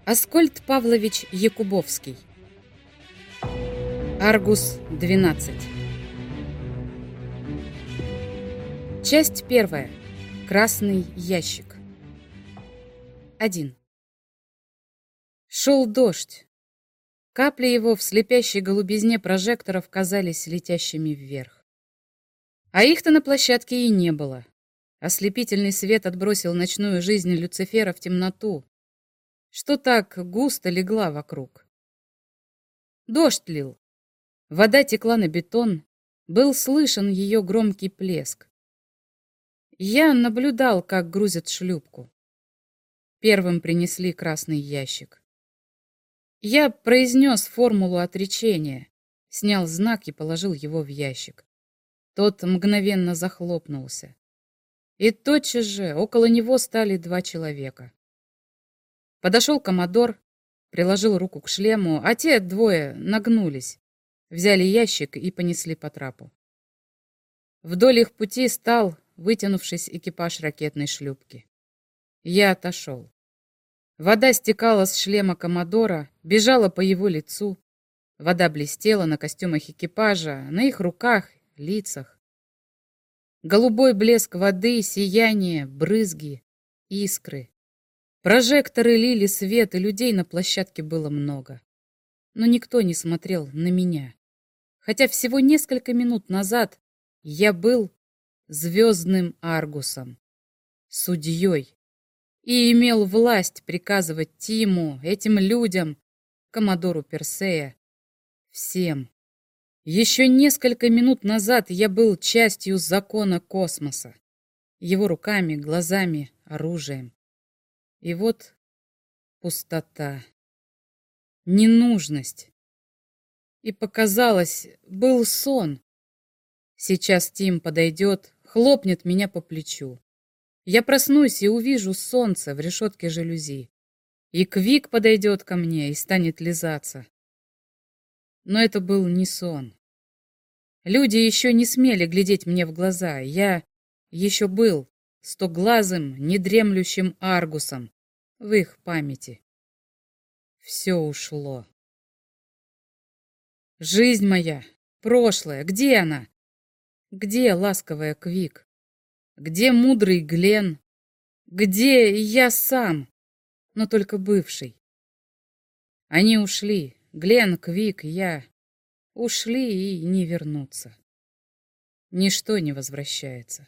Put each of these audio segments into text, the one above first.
Аскольд Павлович Якубовский. Аргус-12. Часть первая. Красный ящик. 1. Шел дождь. Капли его в слепящей голубизне прожекторов казались летящими вверх. А их-то на площадке и не было. Ослепительный свет отбросил ночную жизнь Люцифера в темноту, что так густо легла вокруг. Дождь лил. Вода текла на бетон, был слышен ее громкий плеск. Я наблюдал, как грузят шлюпку. Первым принесли красный ящик. Я произнес формулу отречения, снял знак и положил его в ящик. Тот мгновенно захлопнулся. И тотчас же около него стали 2 человека. Подошел коммодор, приложил руку к шлему, а те 2 нагнулись, взяли ящик и понесли по трапу. Вдоль их пути стал, вытянувшись, экипаж ракетной шлюпки. Я отошел. Вода стекала с шлема коммодора, бежала по его лицу. Вода блестела на костюмах экипажа, на их руках, лицах. Голубой блеск воды, сияние, брызги, искры. Прожекторы лили свет, и людей на площадке было много. Но никто не смотрел на меня. Хотя всего несколько минут назад я был звездным Аргусом, судьей, и имел власть приказывать Тиму, этим людям, коммодору Персея, всем. Еще несколько минут назад я был частью закона космоса, его руками, глазами, оружием. И вот пустота, ненужность. И показалось, был сон. Сейчас Тим подойдет, хлопнет меня по плечу. Я проснусь и увижу солнце в решетке жалюзи. И Квик подойдет ко мне и станет лизаться. Но это был не сон. Люди еще не смели глядеть мне в глаза. Я еще был стоглазым, недремлющим Аргусом в их памяти. Все ушло. Жизнь моя, прошлое, где она? Где ласковая Квик? Где мудрый Глен? Где я сам, но только бывший? Они ушли, Глен, Квик, я. Ушли и не вернутся. Ничто не возвращается.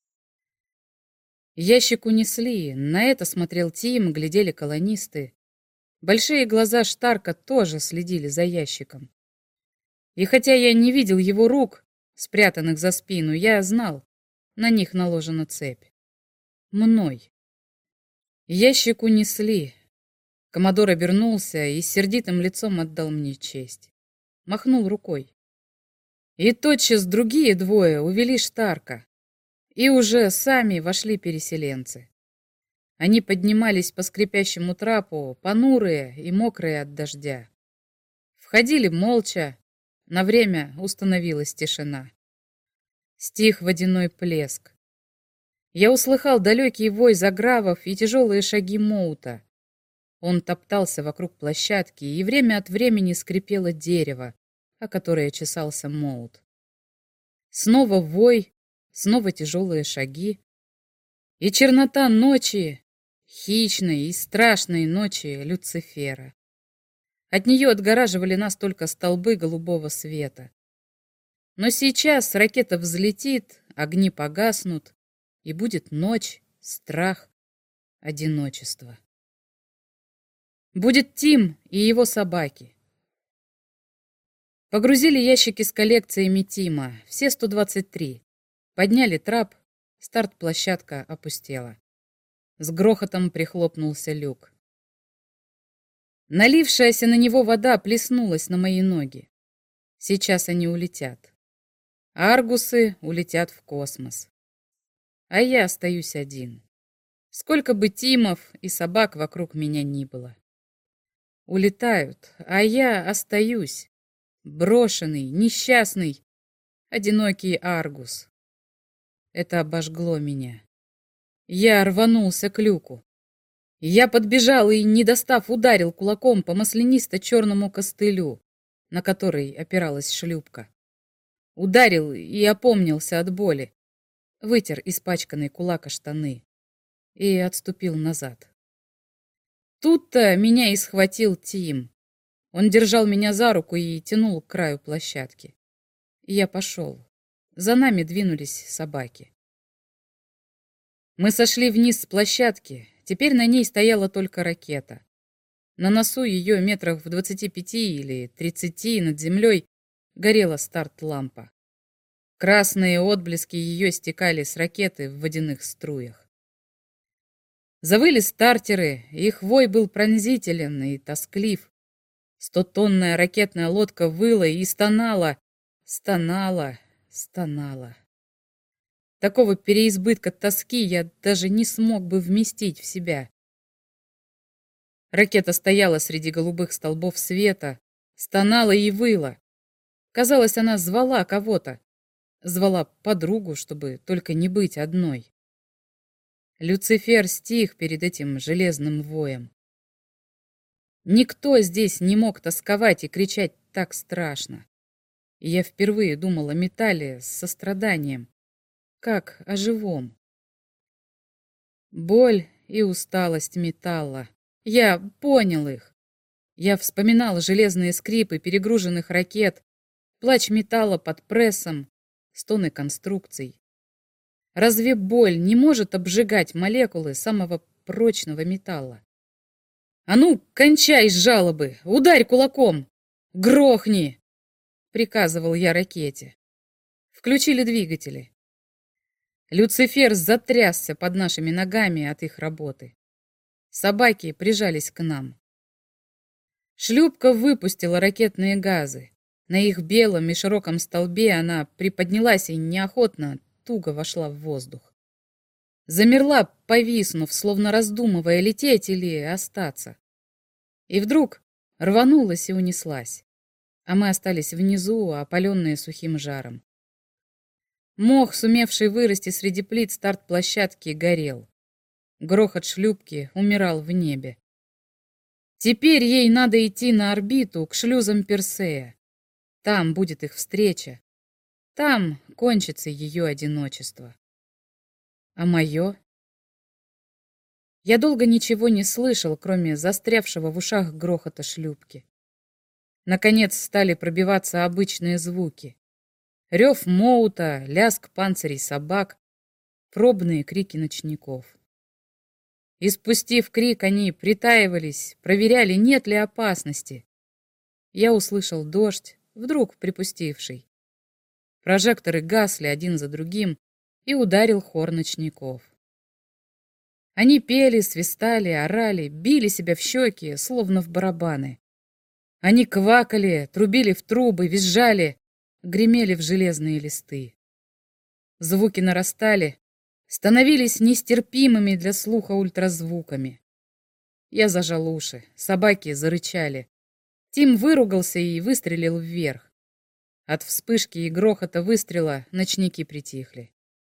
Ящик унесли, на это смотрел Тим, глядели колонисты. Большие глаза Штарка тоже следили за ящиком. И хотя я не видел его рук, спрятанных за спину, я знал, на них наложена цепь. Мной. Ящик унесли. Коммодор обернулся и с сердитым лицом отдал мне честь. Махнул рукой. И тотчас другие 2 увели Штарка. И уже сами вошли переселенцы. Они поднимались по скрипящему трапу, понурые и мокрые от дождя. Входили молча, на время установилась тишина. Стих водяной плеск. Я услыхал далекий вой загравов и тяжелые шаги Моута. Он топтался вокруг площадки, и время от времени скрипело дерево, о которое чесался Моут. Снова вой, снова тяжелые шаги. И чернота ночи, хищной и страшной ночи Люцифера. От нее отгораживали нас только столбы голубого света. Но сейчас ракета взлетит, огни погаснут, и будет ночь, страх, одиночество. Будет Тим и его собаки. Погрузили ящики с коллекциями Тима, все 123. Подняли трап, старт-площадка опустела. С грохотом прихлопнулся люк. Налившаяся на него вода плеснулась на мои ноги. Сейчас они улетят. Аргусы улетят в космос. А я остаюсь один. Сколько бы Тимов и собак вокруг меня ни было. Улетают, а я остаюсь. Брошенный, несчастный, одинокий Аргус. Это обожгло меня. Я рванулся к люку. Я подбежал и, не достав, ударил кулаком по маслянисто-черному костылю, на который опиралась шлюпка. Ударил и опомнился от боли. Вытер испачканный кулак о штаны и отступил назад. Тут-то меня и схватил Тим. Он держал меня за руку и тянул к краю площадки. Я пошел. За нами двинулись собаки. Мы сошли вниз с площадки. Теперь на ней стояла только ракета. На носу ее метрах в 25 или 30 над землей горела старт-лампа. Красные отблески ее стекали с ракеты в водяных струях. Завыли стартеры, их вой был пронзителен и тосклив. 100-тонная ракетная лодка выла и стонала, стонала. Такого переизбытка тоски я даже не смог бы вместить в себя. Ракета стояла среди голубых столбов света, стонала и выла. Казалось, она звала кого-то. Звала подругу, чтобы только не быть одной. Люцифер стих перед этим железным воем. Никто здесь не мог тосковать и кричать так страшно. И я впервые думал о металле с состраданием, как о живом. Боль и усталость металла. Я понял их. Я вспоминал железные скрипы перегруженных ракет, плач металла под прессом, стоны конструкций. Разве боль не может обжигать молекулы самого прочного металла? «А ну, кончай жалобы! Ударь кулаком! Грохни!» — приказывал я ракете. Включили двигатели. Люцифер затрясся под нашими ногами от их работы. Собаки прижались к нам. Шлюпка выпустила ракетные газы. На их белом и широком столбе она приподнялась и неохотно, туго вошла в воздух. Замерла, повиснув, словно раздумывая, лететь или остаться. И вдруг рванулась и унеслась. А мы остались внизу, опаленные сухим жаром. Мох, сумевший вырасти среди плит старт-площадки, горел. Грохот шлюпки умирал в небе. Теперь ей надо идти на орбиту к шлюзам Персея. Там будет их встреча. Там кончится ее одиночество. А мое? Я долго ничего не слышал, кроме застрявшего в ушах грохота шлюпки. Наконец стали пробиваться обычные звуки. Рев моута, лязг панцирей собак, пробные крики ночников. Испустив крик, они притаивались, проверяли, нет ли опасности. Я услышал дождь, вдруг припустивший. Прожекторы гасли один за другим, и ударил хор ночников. Они пели, свистали, орали, били себя в щеки, словно в барабаны. Они квакали, трубили в трубы, визжали, гремели в железные листы. Звуки нарастали, становились нестерпимыми для слуха ультразвуками. Я зажал уши, собаки зарычали. Тим выругался и выстрелил вверх. От вспышки и грохота выстрела ночники притихли.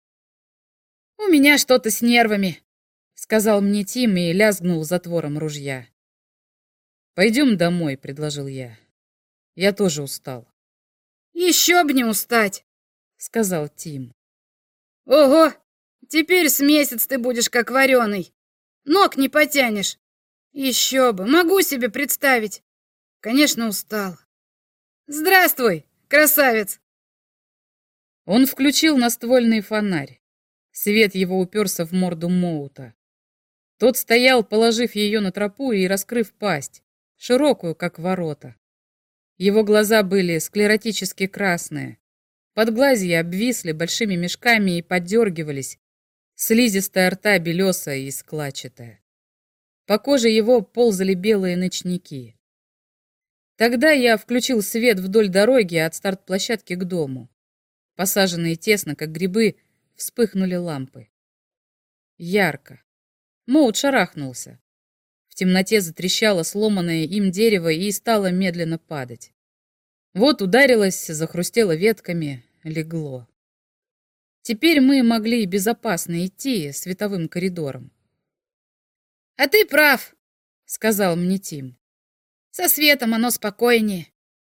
«У меня что-то с нервами», — сказал мне Тим и лязгнул затвором ружья. «Пойдем домой», — предложил я. «Я тоже устал». «Еще б не устать», — сказал Тим. «Ого! Теперь с месяц ты будешь как вареный. Ног не потянешь. Еще бы, могу себе представить. Конечно, устал. Здравствуй, красавец!» Он включил наствольный фонарь. Свет его уперся в морду Моута. Тот стоял, положив ее на тропу и раскрыв пасть, широкую, как ворота. Его глаза были склеротически красные. Подглазья обвисли большими мешками и подергивались. Слизистая рта белесая и складчатая. По коже его ползали белые ночники. Тогда я включил свет вдоль дороги от старт-площадки к дому. Посаженные тесно, как грибы, вспыхнули лампы. Ярко. Моут шарахнулся. В темноте затрещало сломанное им дерево и стало медленно падать. Вот ударилось, захрустело ветками, легло. Теперь мы могли безопасно идти световым коридором. А ты прав, — сказал мне Тим. со светом оно спокойнее.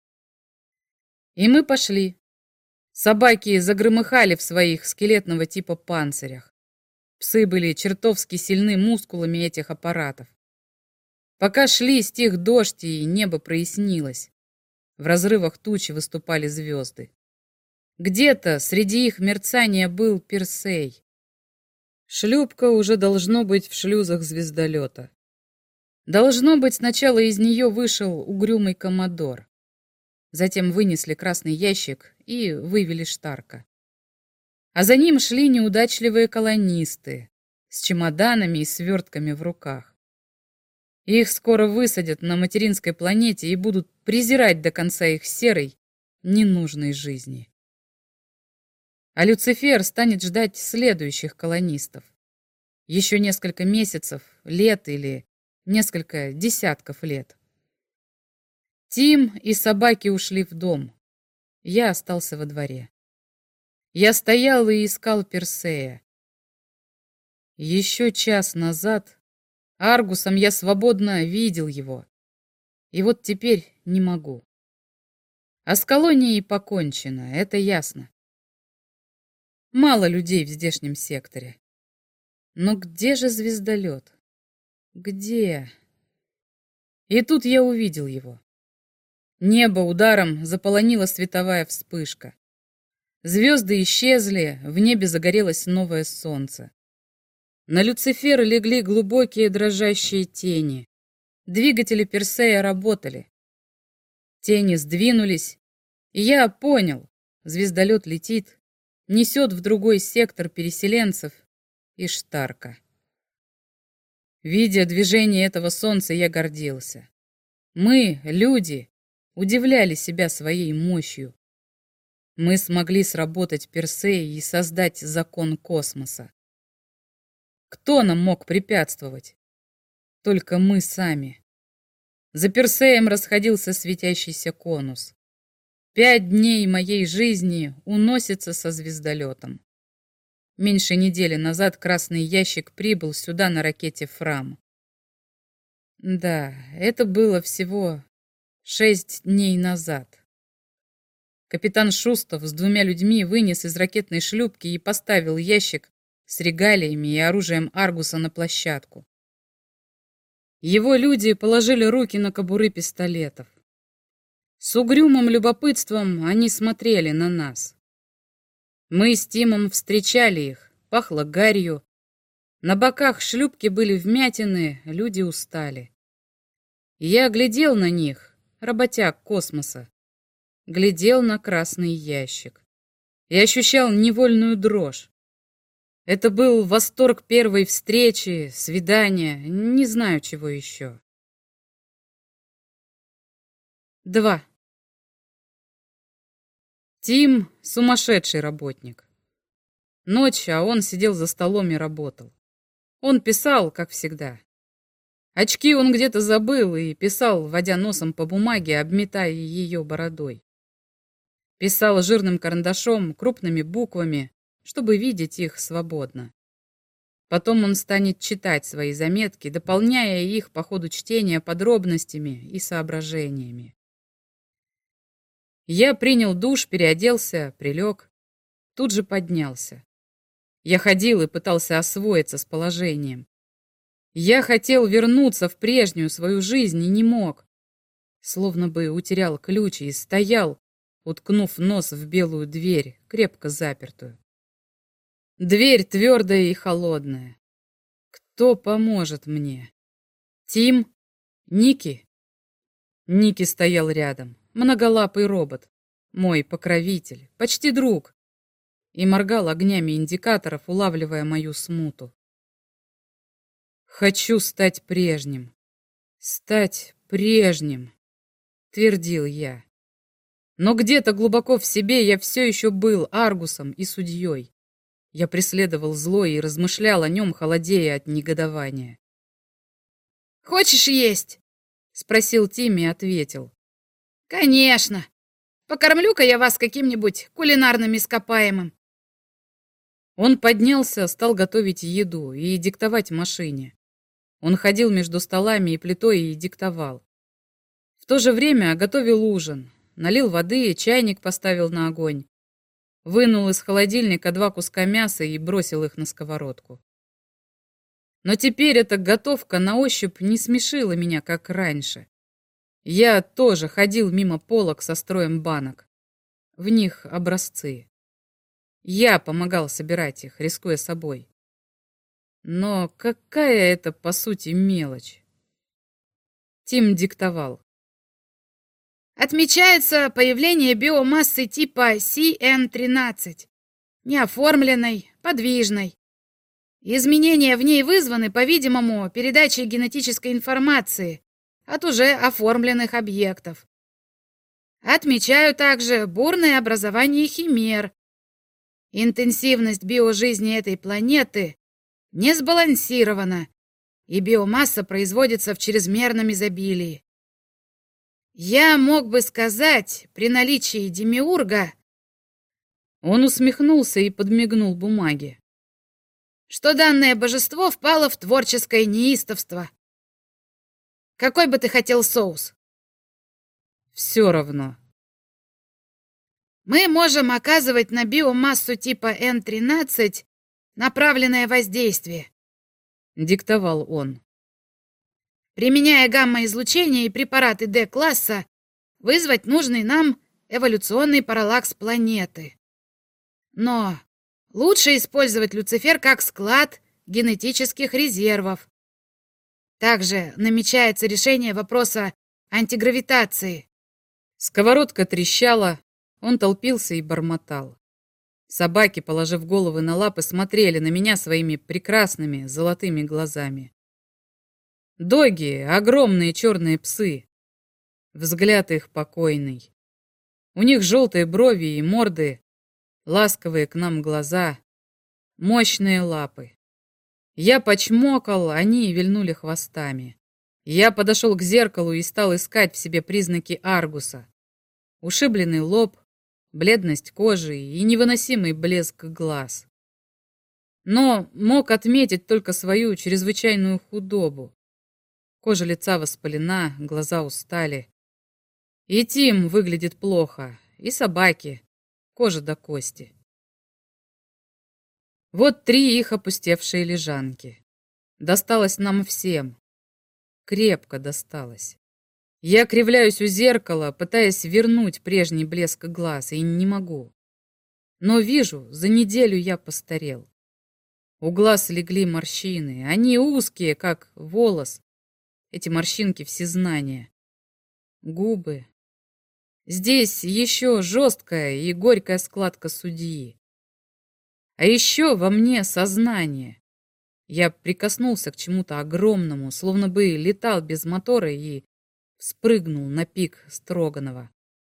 И мы пошли. Собаки загромыхали в своих скелетного типа панцирях. Псы были чертовски сильны мускулами этих аппаратов. Пока шли, стих дождь, и небо прояснилось. В разрывах тучи выступали звезды. Где-то среди их мерцания был Персей. Шлюпка уже должно быть в шлюзах звездолета. Должно быть, сначала из нее вышел угрюмый коммодор. Затем вынесли красный ящик и вывели Штарка. А за ним шли неудачливые колонисты с чемоданами и свертками в руках. Их скоро высадят на материнской планете и будут презирать до конца их серой, ненужной жизни. А Люцифер станет ждать следующих колонистов. Еще несколько месяцев, лет или несколько десятков лет. Тим и собаки ушли в дом. Я остался во дворе. Я стоял и искал Персея. Еще час назад Аргусом я свободно видел его. И вот теперь не могу. А с колонией покончено, это ясно. Мало людей в здешнем секторе. Но где же звездолет? Где? И тут я увидел его. Небо ударом заполонила световая вспышка. Звезды исчезли, в небе загорелось новое солнце. На Люцифер легли глубокие дрожащие тени. Двигатели Персея работали. Тени сдвинулись, и я понял, звездолет летит, несет в другой сектор переселенцев и Штарка. Видя движение этого солнца, я гордился. Мы, люди, удивляли себя своей мощью. Мы смогли сработать Персея и создать закон космоса. Кто нам мог препятствовать? Только мы сами. За Персеем расходился светящийся конус. 5 дней моей жизни уносится со звездолетом. Меньше недели назад красный ящик прибыл сюда на ракете Фрам. Да, это было всего 6 дней назад. Капитан Шустов с 2 людьми вынес из ракетной шлюпки и поставил ящик с регалиями и оружием Аргуса на площадку. Его люди положили руки на кобуры пистолетов. С угрюмым любопытством они смотрели на нас. Мы с Тимом встречали их, пахло гарью. На боках шлюпки были вмятины, люди устали. Я глядел на них, работяг космоса, глядел на красный ящик и ощущал невольную дрожь. Это был восторг первой встречи, свидания, не знаю чего еще. 2. Тим — сумасшедший работник. Ночь, а он сидел за столом и работал. Он писал, как всегда. Очки он где-то забыл и писал, водя носом по бумаге, обметая ее бородой. Писал жирным карандашом, крупными буквами, чтобы видеть их свободно. Потом он станет читать свои заметки, дополняя их по ходу чтения подробностями и соображениями. Я принял душ, переоделся, прилег, тут же поднялся. Я ходил и пытался освоиться с положением. Я хотел вернуться в прежнюю свою жизнь и не мог. Словно бы утерял ключ и стоял, уткнув нос в белую дверь, крепко запертую. Дверь твердая и холодная. Кто поможет мне? Тим? Ники? Ники стоял рядом, многолапый робот, мой покровитель, почти друг, и моргал огнями индикаторов, улавливая мою смуту. «Хочу стать прежним, твердил я. Но где-то глубоко в себе я все еще был Аргусом и судьей. Я преследовал зло и размышлял о нем, холодея от негодования. «Хочешь есть?» — спросил Тим и ответил. «Конечно. Покормлю-ка я вас каким-нибудь кулинарным ископаемым». Он поднялся, стал готовить еду и диктовать машине. Он ходил между столами и плитой и диктовал. В то же время готовил ужин, налил воды, чайник поставил на огонь, вынул из холодильника 2 куска мяса и бросил их на сковородку. Но теперь эта готовка на ощупь не смешила меня, как раньше. Я тоже ходил мимо полок со строем банок. В них образцы. Я помогал собирать их, рискуя собой. Но какая это, по сути, мелочь? Тим диктовал. Отмечается появление биомассы типа CN13, неоформленной, подвижной. Изменения в ней вызваны, по-видимому, передачей генетической информации от уже оформленных объектов. Отмечаю также бурное образование химер. Интенсивность биожизни этой планеты не сбалансирована, и биомасса производится в чрезмерном изобилии. Я мог бы сказать, при наличии демиурга... Он усмехнулся и подмигнул бумаге. Что данное божество впало в творческое неистовство. Какой бы ты хотел соус? Все равно. Мы можем оказывать на биомассу типа N13 направленное воздействие, Диктовал он. Применяя гамма-излучение и препараты D-класса, вызвать нужный нам эволюционный параллакс планеты. Но лучше использовать Люцифер как склад генетических резервов. Также намечается решение вопроса антигравитации. Сковородка трещала, он толпился и бормотал. Собаки, положив головы на лапы, смотрели на меня своими прекрасными золотыми глазами. Доги — огромные черные псы. Взгляд их покойный. У них желтые брови и морды, ласковые к нам глаза, мощные лапы. Я почмокал, они вильнули хвостами. Я подошел к зеркалу и стал искать в себе признаки Аргуса. Ушибленный лоб, бледность кожи и невыносимый блеск глаз. Но мог отметить только свою чрезвычайную худобу. Кожа лица воспалена, глаза устали. И Тим выглядит плохо, и собаки, кожа до кости. Вот 3 их опустевшие лежанки. Досталось нам всем. Крепко досталось. Я кривляюсь у зеркала, пытаясь вернуть прежний блеск глаз, и не могу. Но вижу, за неделю я постарел. У глаз легли морщины, они узкие, как волос. Эти морщинки всезнания. Губы. Здесь еще жесткая и горькая складка судьи. А еще во мне сознание. Я прикоснулся к чему-то огромному, словно бы летал без мотора и спрыгнул на пик Строганова.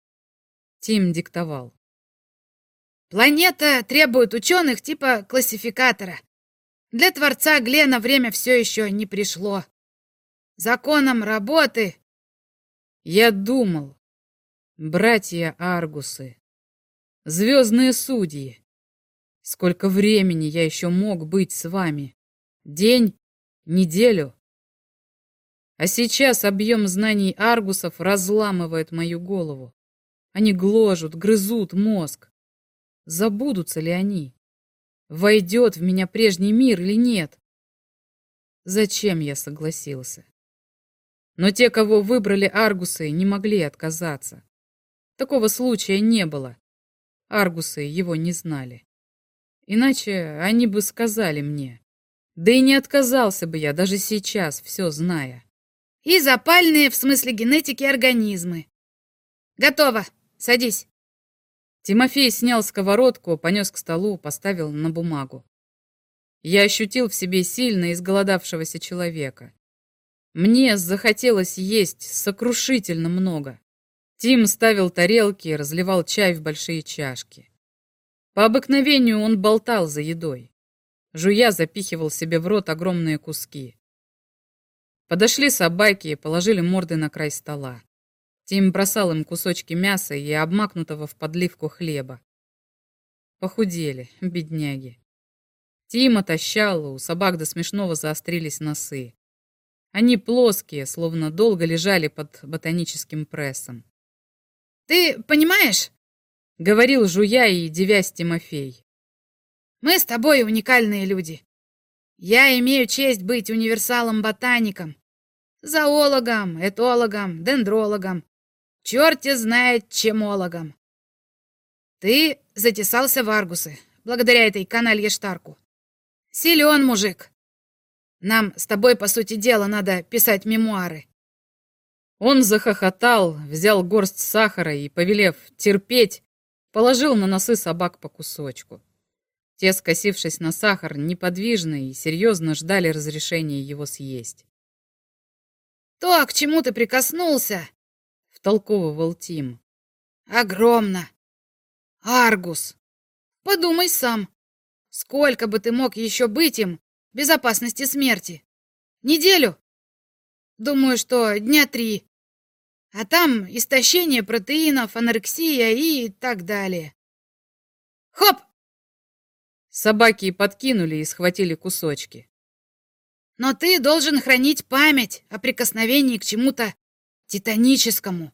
Тим диктовал. Планета требует ученых типа классификатора. Для творца Глена время все еще не пришло. Законом работы... Я думал. Братья Аргусы. Звездные судьи. Сколько времени я еще мог быть с вами? День? Неделю? А сейчас объем знаний Аргусов разламывает мою голову. Они гложут, грызут мозг. Забудутся ли они? Войдет в меня прежний мир или нет? Зачем я согласился? Но те, кого выбрали Аргусы, не могли отказаться. Такого случая не было. Аргусы его не знали. Иначе они бы сказали мне. Да и не отказался бы я даже сейчас, все зная. И запальные, в смысле генетики, организмы. Готово. Садись. Тимофей снял сковородку, понес к столу, поставил на бумагу. Я ощутил в себе сильно изголодавшегося человека. Мне захотелось есть сокрушительно много. Тим ставил тарелки, разливал чай в большие чашки. По обыкновению он болтал за едой. Жуя запихивал себе в рот огромные куски. Подошли собаки и положили морды на край стола. Тим бросал им кусочки мяса и обмакнутого в подливку хлеба. Похудели, бедняги. Тим отощал, у собак до смешного заострились носы. Они плоские, словно долго лежали под ботаническим прессом. «Ты понимаешь?» — говорил, жуя и девясь Тимофей. «Мы с тобой уникальные люди. Я имею честь быть универсалом-ботаником, зоологом, этологом, дендрологом, черти знает чемологом. Ты затесался в Аргусы, благодаря этой каналье Штарку. Силен мужик. Нам с тобой, по сути дела, надо писать мемуары». Он захохотал, взял горсть сахара и, повелев терпеть, положил на носы собак по кусочку. Те, скосившись на сахар, неподвижно и серьезно ждали разрешения его съесть. «То, к чему ты прикоснулся, — втолковывал Тим, — огромно. Аргус. Подумай сам, сколько бы ты мог еще быть им в безопасности смерти? Неделю? Думаю, что дня 3. А там истощение протеинов, анорексия и так далее. Хоп! Собаки подкинули и схватили кусочки. Но ты должен хранить память о прикосновении к чему-то титаническому.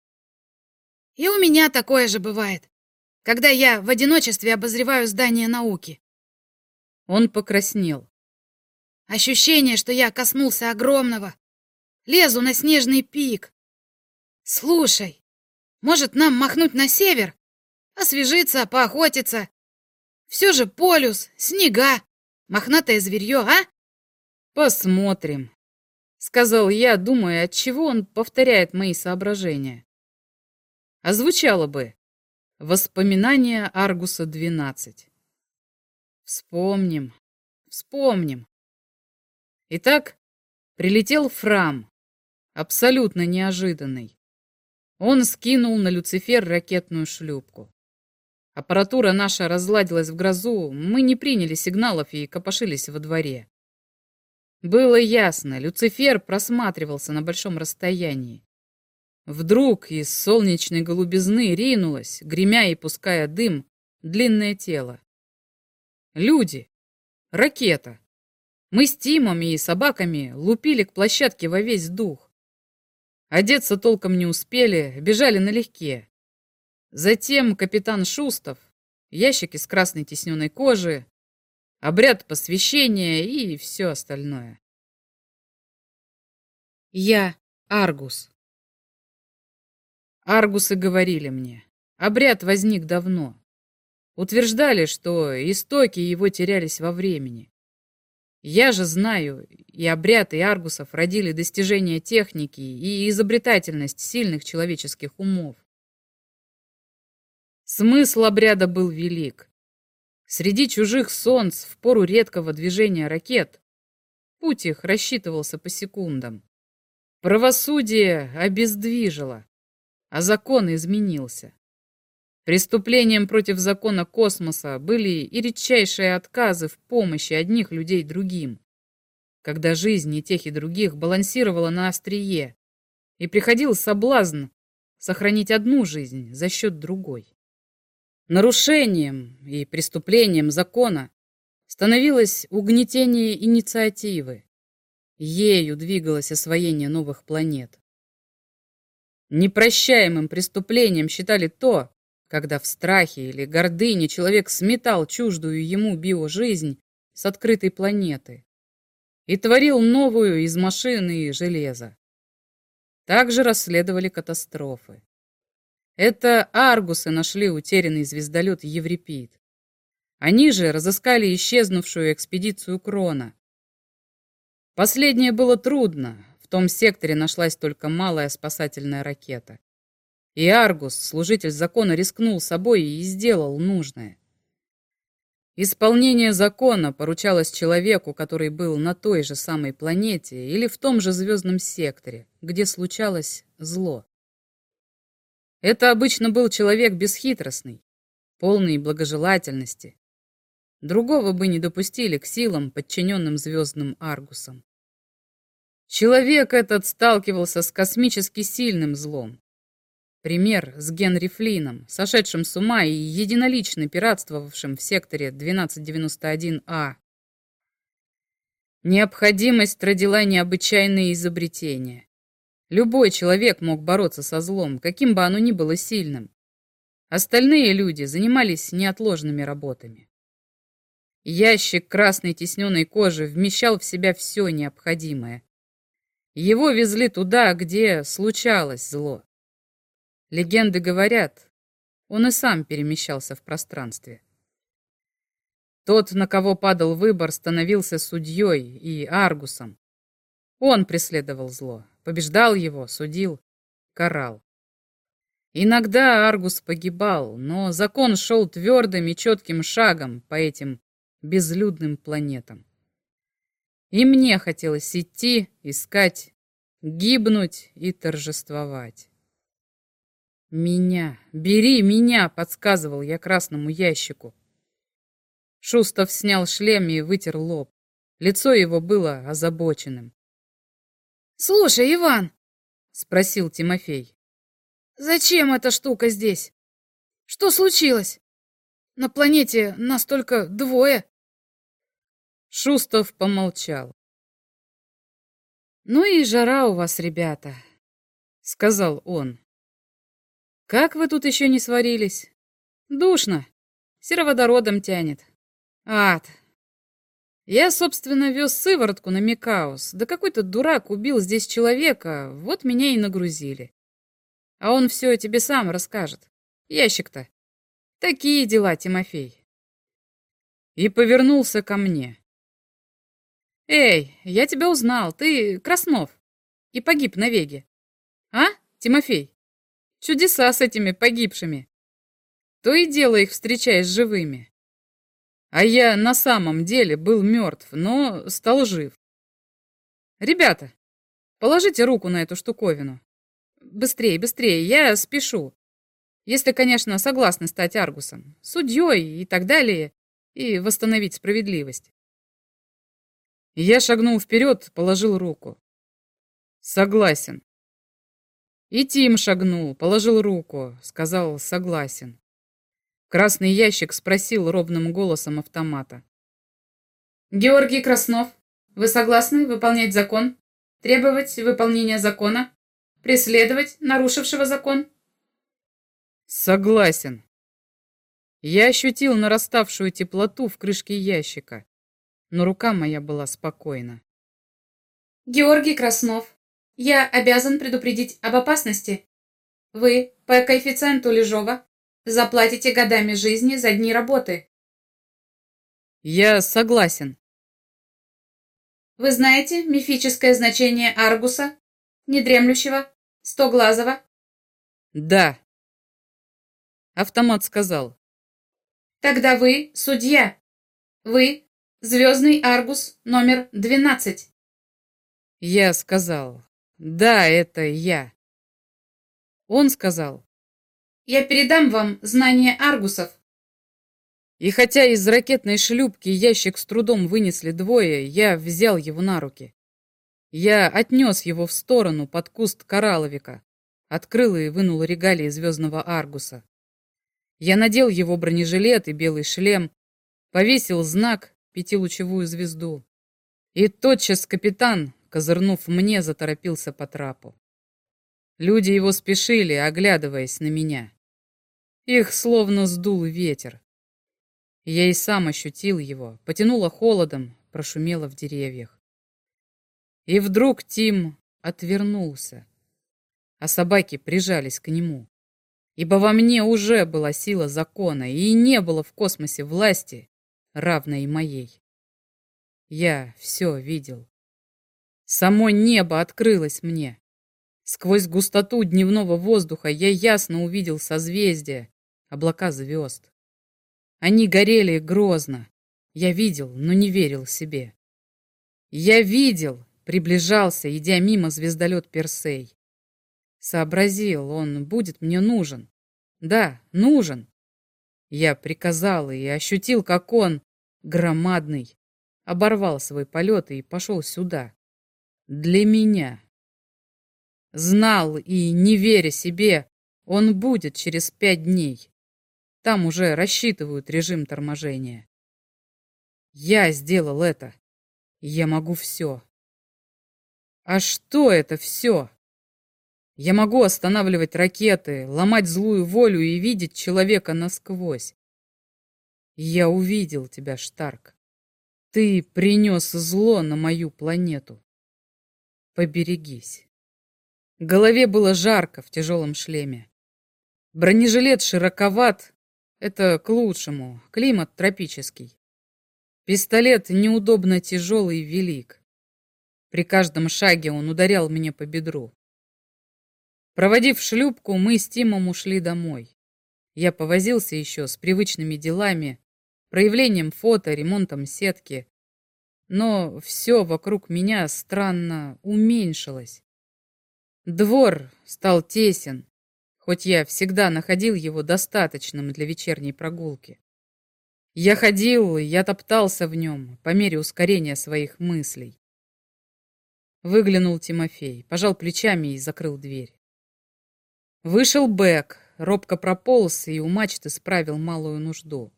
И у меня такое же бывает, когда я в одиночестве обозреваю здание науки. Он покраснел. Ощущение, что я коснулся огромного. Лезу на снежный пик. Слушай, может, нам махнуть на север? Освежиться, поохотиться? Все же полюс, снега, мохнатое зверье, а? Посмотрим, — сказал я, думая, отчего он повторяет мои соображения. Озвучало бы «Воспоминания Аргуса-12». Вспомним, вспомним. Итак, прилетел Фрам, абсолютно неожиданный. Он скинул на Люцифер ракетную шлюпку. Аппаратура наша разладилась в грозу, мы не приняли сигналов и копошились во дворе. Было ясно, Люцифер просматривался на большом расстоянии. Вдруг из солнечной голубизны ринулось, гремя и пуская дым, длинное тело. Люди. Ракета. Мы с Тимом и собаками лупили к площадке во весь дух. Одеться толком не успели, бежали налегке. Затем капитан Шустов, ящики с красной тисненной кожи, обряд посвящения и все остальное. Я Аргус. Аргусы говорили мне, обряд возник давно. Утверждали, что истоки его терялись во времени. Я же знаю, и обряд, и аргусов родили достижения техники и изобретательность сильных человеческих умов. Смысл обряда был велик. Среди чужих солнц в пору редкого движения ракет путь их рассчитывался по секундам. Правосудие обездвижило, а закон изменился. Преступлением против закона космоса были и редчайшие отказы в помощи одних людей другим, когда жизнь и тех и других балансировала на острие, и приходил соблазн сохранить одну жизнь за счет другой. Нарушением и преступлением закона становилось угнетение инициативы. Ею двигалось освоение новых планет. Непрощаемым преступлением считали то, когда в страхе или гордыне человек сметал чуждую ему биожизнь с открытой планеты и творил новую из машины и железа. Также расследовали катастрофы. Это аргусы нашли утерянный звездолет Еврипид. Они же разыскали исчезнувшую экспедицию Крона. Последнее было трудно, в том секторе нашлась только малая спасательная ракета. И Аргус, служитель закона, рискнул собой и сделал нужное. Исполнение закона поручалось человеку, который был на той же самой планете или в том же звездном секторе, где случалось зло. Это обычно был человек бесхитростный, полный благожелательности. Другого бы не допустили к силам, подчиненным звездным Аргусам. Человек этот сталкивался с космически сильным злом. Пример с Генри Флином, сошедшим с ума и единолично пиратствовавшим в секторе 1291А. Необходимость родила необычайные изобретения. Любой человек мог бороться со злом, каким бы оно ни было сильным. Остальные люди занимались неотложными работами. Ящик красной тисненной кожи вмещал в себя все необходимое. Его везли туда, где случалось зло. Легенды говорят, он и сам перемещался в пространстве. Тот, на кого падал выбор, становился судьей и аргусом. Он преследовал зло, побеждал его, судил, карал. Иногда аргус погибал, но закон шел твердым и четким шагом по этим безлюдным планетам. И мне хотелось идти, искать, гибнуть и торжествовать. «Меня, бери меня!» — подсказывал я красному ящику. Шустов снял шлем и вытер лоб. Лицо его было озабоченным. «Слушай, Иван!» — спросил Тимофей. «Зачем эта штука здесь? Что случилось? На планете нас только двое». Шустов помолчал. «Ну и жара у вас, ребята», — сказал он. «Как вы тут еще не сварились? Душно, сероводородом тянет. Ад. Я, собственно, вез сыворотку на Микаус, да какой-то дурак убил здесь человека, вот меня и нагрузили. А он все тебе сам расскажет. Ящик-то. Такие дела, Тимофей». И повернулся ко мне. «Эй, я тебя узнал, ты Краснов. И погиб на Веге. А, Тимофей? Чудеса с этими погибшими. То и дело их встречаешь живыми. А я на самом деле был мертв, но стал жив. Ребята, положите руку на эту штуковину. Быстрее, быстрее, я спешу. Если, конечно, согласны стать аргусом, судьей и так далее, и восстановить справедливость». Я шагнул вперед, положил руку. «Согласен». И Тим шагнул, положил руку, сказал «согласен». Красный ящик спросил ровным голосом автомата. «Георгий Краснов, вы согласны выполнять закон, требовать выполнения закона, преследовать нарушившего закон?» «Согласен». Я ощутил нараставшую теплоту в крышке ящика, но рука моя была спокойна. «Георгий Краснов, я обязан предупредить об опасности. Вы по коэффициенту Лежова заплатите годами жизни за дни работы». «Я согласен». «Вы знаете мифическое значение Аргуса, недремлющего, стоглазого?» «Да». Автомат сказал. «Тогда вы судья. Вы Звездный Аргус номер 12. Я сказал. Да, это я. Он сказал. Я передам вам знания Аргусов. И хотя из ракетной шлюпки ящик с трудом вынесли двое, я взял его на руки. Я отнес его в сторону под куст коралловика, открыл и вынул регалии Звездного Аргуса. Я надел его бронежилет и белый шлем, повесил знак, пятилучевую звезду. И тотчас капитан, козырнув мне, заторопился по трапу. Люди его спешили, оглядываясь на меня. Их словно сдул ветер. Я и сам ощутил его, потянуло холодом, прошумело в деревьях. И вдруг Тим отвернулся, а собаки прижались к нему. Ибо во мне уже была сила закона, и не было в космосе власти, равной моей. Я все видел. Само небо открылось мне. Сквозь густоту дневного воздуха я ясно увидел созвездия, облака звезд. Они горели грозно. Я видел, но не верил себе. Я видел, приближался, идя мимо звездолет Персей. Сообразил, он будет мне нужен. Да, нужен. Я приказал и ощутил, как он, громадный, оборвал свой полет и пошел сюда. Для меня. Знал и, не веря себе, он будет через 5 дней. Там уже рассчитывают режим торможения. Я сделал это. Я могу все. А что это все? Я могу останавливать ракеты, ломать злую волю и видеть человека насквозь. Я увидел тебя, Штарк. Ты принес зло на мою планету. Поберегись. Голове было жарко в тяжелом шлеме. Бронежилет широковат. Это к лучшему. Климат тропический. Пистолет неудобно тяжелый и велик. При каждом шаге он ударял меня по бедру. Проводив шлюпку, мы с Тимом ушли домой. Я повозился еще с привычными делами, проявлением фото, ремонтом сетки. Но все вокруг меня странно уменьшилось. Двор стал тесен, хоть я всегда находил его достаточным для вечерней прогулки. Я ходил, я топтался в нем по мере ускорения своих мыслей. Выглянул Тимофей, пожал плечами и закрыл дверь. Вышел Бэк, робко прополз и у мачты справил малую нужду.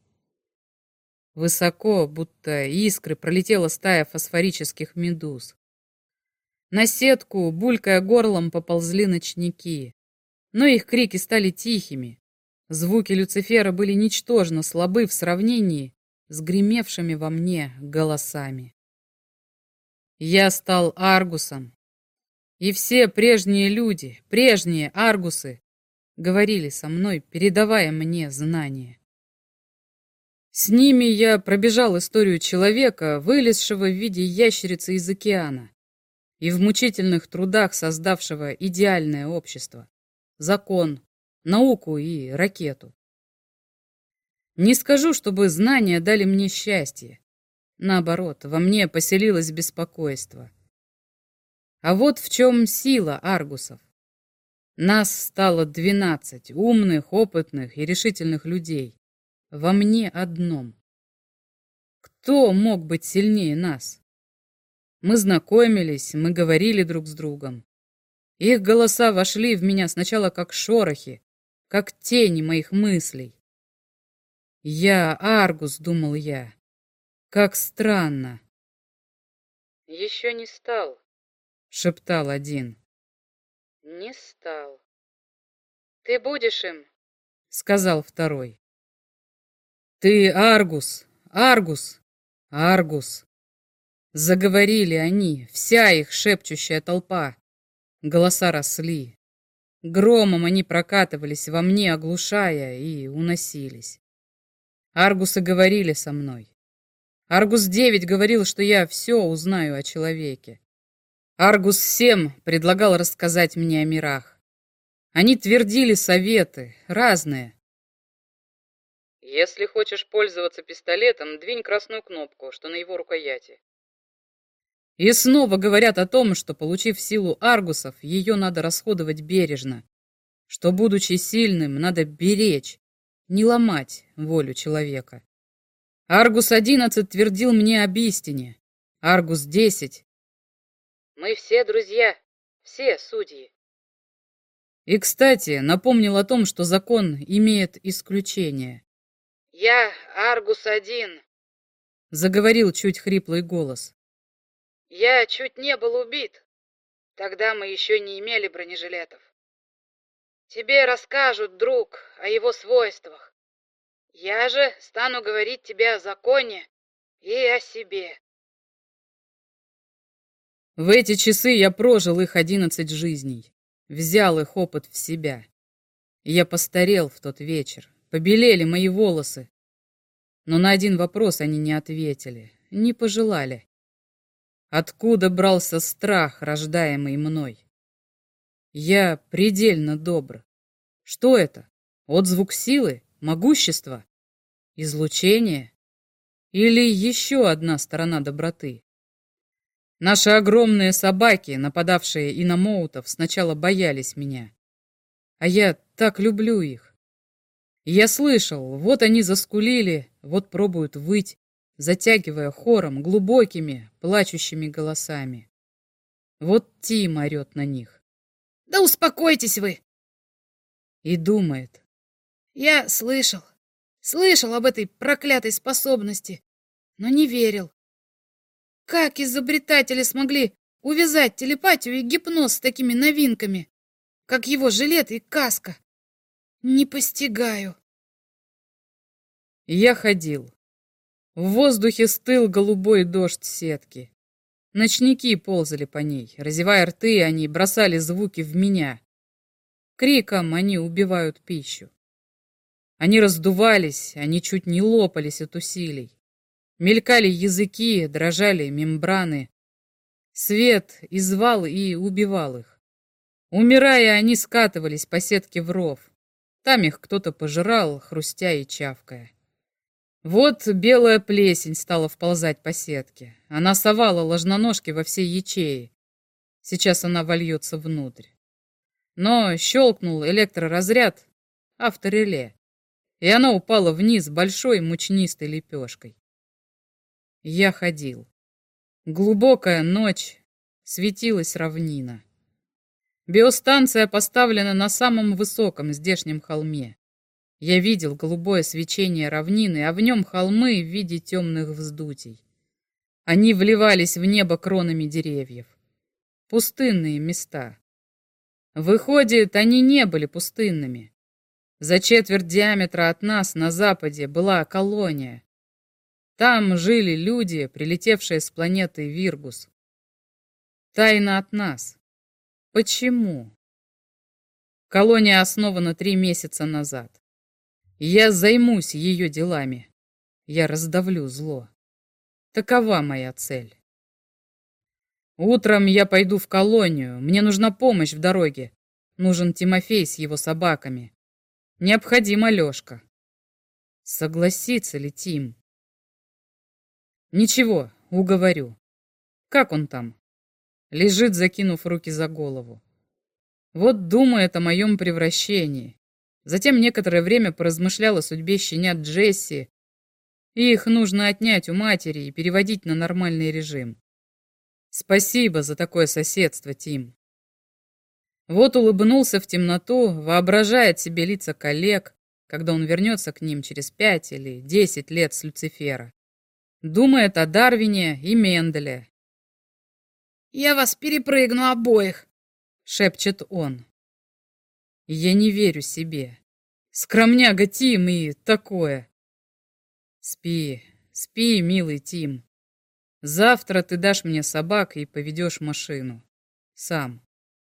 Высоко, будто искры, пролетела стая фосфорических медуз. На сетку, булькая горлом, поползли ночники. Но их крики стали тихими. Звуки Люцифера были ничтожно слабы в сравнении с гремевшими во мне голосами. Я стал Аргусом. И все прежние люди, прежние Аргусы, говорили со мной, передавая мне знания. С ними я пробежал историю человека, вылезшего в виде ящерицы из океана, и в мучительных трудах создавшего идеальное общество, закон, науку и ракету. Не скажу, чтобы знания дали мне счастье. Наоборот, во мне поселилось беспокойство. А вот в чем сила Аргусов. Нас стало 12 умных, опытных и решительных людей. Во мне одном. Кто мог быть сильнее нас? Мы знакомились, мы говорили друг с другом. Их голоса вошли в меня сначала как шорохи, как тени моих мыслей. Я Аргус, думал я. Как странно. Еще не стал, шептал один. Не стал. Ты будешь им, сказал второй. Ты Аргус, Аргус, Аргус. Заговорили они, вся их шепчущая толпа. Голоса росли. Громом они прокатывались во мне, оглушая, и уносились. Аргусы говорили со мной. Аргус-9 говорил, что я все узнаю о человеке. Аргус-7 предлагал рассказать мне о мирах. Они твердили советы, разные. Если хочешь пользоваться пистолетом, двинь красную кнопку, что на его рукояти. И снова говорят о том, что, получив силу Аргусов, ее надо расходовать бережно, что, будучи сильным, надо беречь, не ломать волю человека. Аргус-11 твердил мне об истине, Аргус-10. Мы все друзья, все судьи. И, кстати, напомнил о том, что закон имеет исключение. «Я Аргус-1», — заговорил чуть хриплый голос. «Я чуть не был убит. Тогда мы еще не имели бронежилетов. Тебе расскажут, друг, о его свойствах. Я же стану говорить тебе о законе и о себе». В эти часы я прожил их 11 жизней, взял их опыт в себя. Я постарел в тот вечер, побелели мои волосы. Но на один вопрос они не ответили, не пожелали. Откуда брался страх, рождаемый мной? Я предельно добр. Что это? Отзвук силы? Могущества? Излучение? Или еще одна сторона доброты? Наши огромные собаки, нападавшие и на Моутов, сначала боялись меня. А я так люблю их. И я слышал, вот они заскулили, вот пробуют выть, затягивая хором глубокими, плачущими голосами. Вот Тим орет на них. Да успокойтесь вы. И думает. Я слышал об этой проклятой способности, но не верил. Как изобретатели смогли увязать телепатию и гипноз с такими новинками, как его жилет и каска? Не постигаю. Я ходил. В воздухе стыл голубой дождь сетки. Ночники ползали по ней. Разевая рты, они бросали звуки в меня. Криком они убивают пищу. Они раздувались, они чуть не лопались от усилий. Мелькали языки, дрожали мембраны. Свет извал и убивал их. Умирая, они скатывались по сетке в ров. Там их кто-то пожирал, хрустя и чавкая. Вот белая плесень стала вползать по сетке. Она совала ложноножки во все ячеи. Сейчас она вольется внутрь. Но щелкнул электроразряд автореле, и она упала вниз большой мучнистой лепешкой. Я ходил. Глубокая ночь, светилась равнина. Биостанция поставлена на самом высоком здешнем холме. Я видел голубое свечение равнины, а в нем холмы в виде темных вздутий. Они вливались в небо кронами деревьев. Пустынные места. Выходит, они не были пустынными. За четверть диаметра от нас на западе была колония. Там жили люди, прилетевшие с планеты Виргус. Тайна от нас. Почему? Колония основана 3 месяца назад. Я займусь ее делами. Я раздавлю зло. Такова моя цель. Утром я пойду в колонию. Мне нужна помощь в дороге. Нужен Тимофей с его собаками. Необходима Лёшка. Согласится ли Тим? Ничего, уговорю. Как он там? Лежит, закинув руки за голову. Вот думает о моем превращении. Затем некоторое время поразмышлял о судьбе щенят Джесси. Их нужно отнять у матери и переводить на нормальный режим. Спасибо за такое соседство, Тим. Вот улыбнулся в темноту, воображает себе лица коллег, когда он вернется к ним через 5 или 10 лет с Люцифера. Думает о Дарвине и Менделе. «Я вас перепрыгну обоих», — шепчет он. Я не верю себе. Скромняга Тим и такое. Спи, спи, милый Тим. Завтра ты дашь мне собак и поведешь машину. Сам.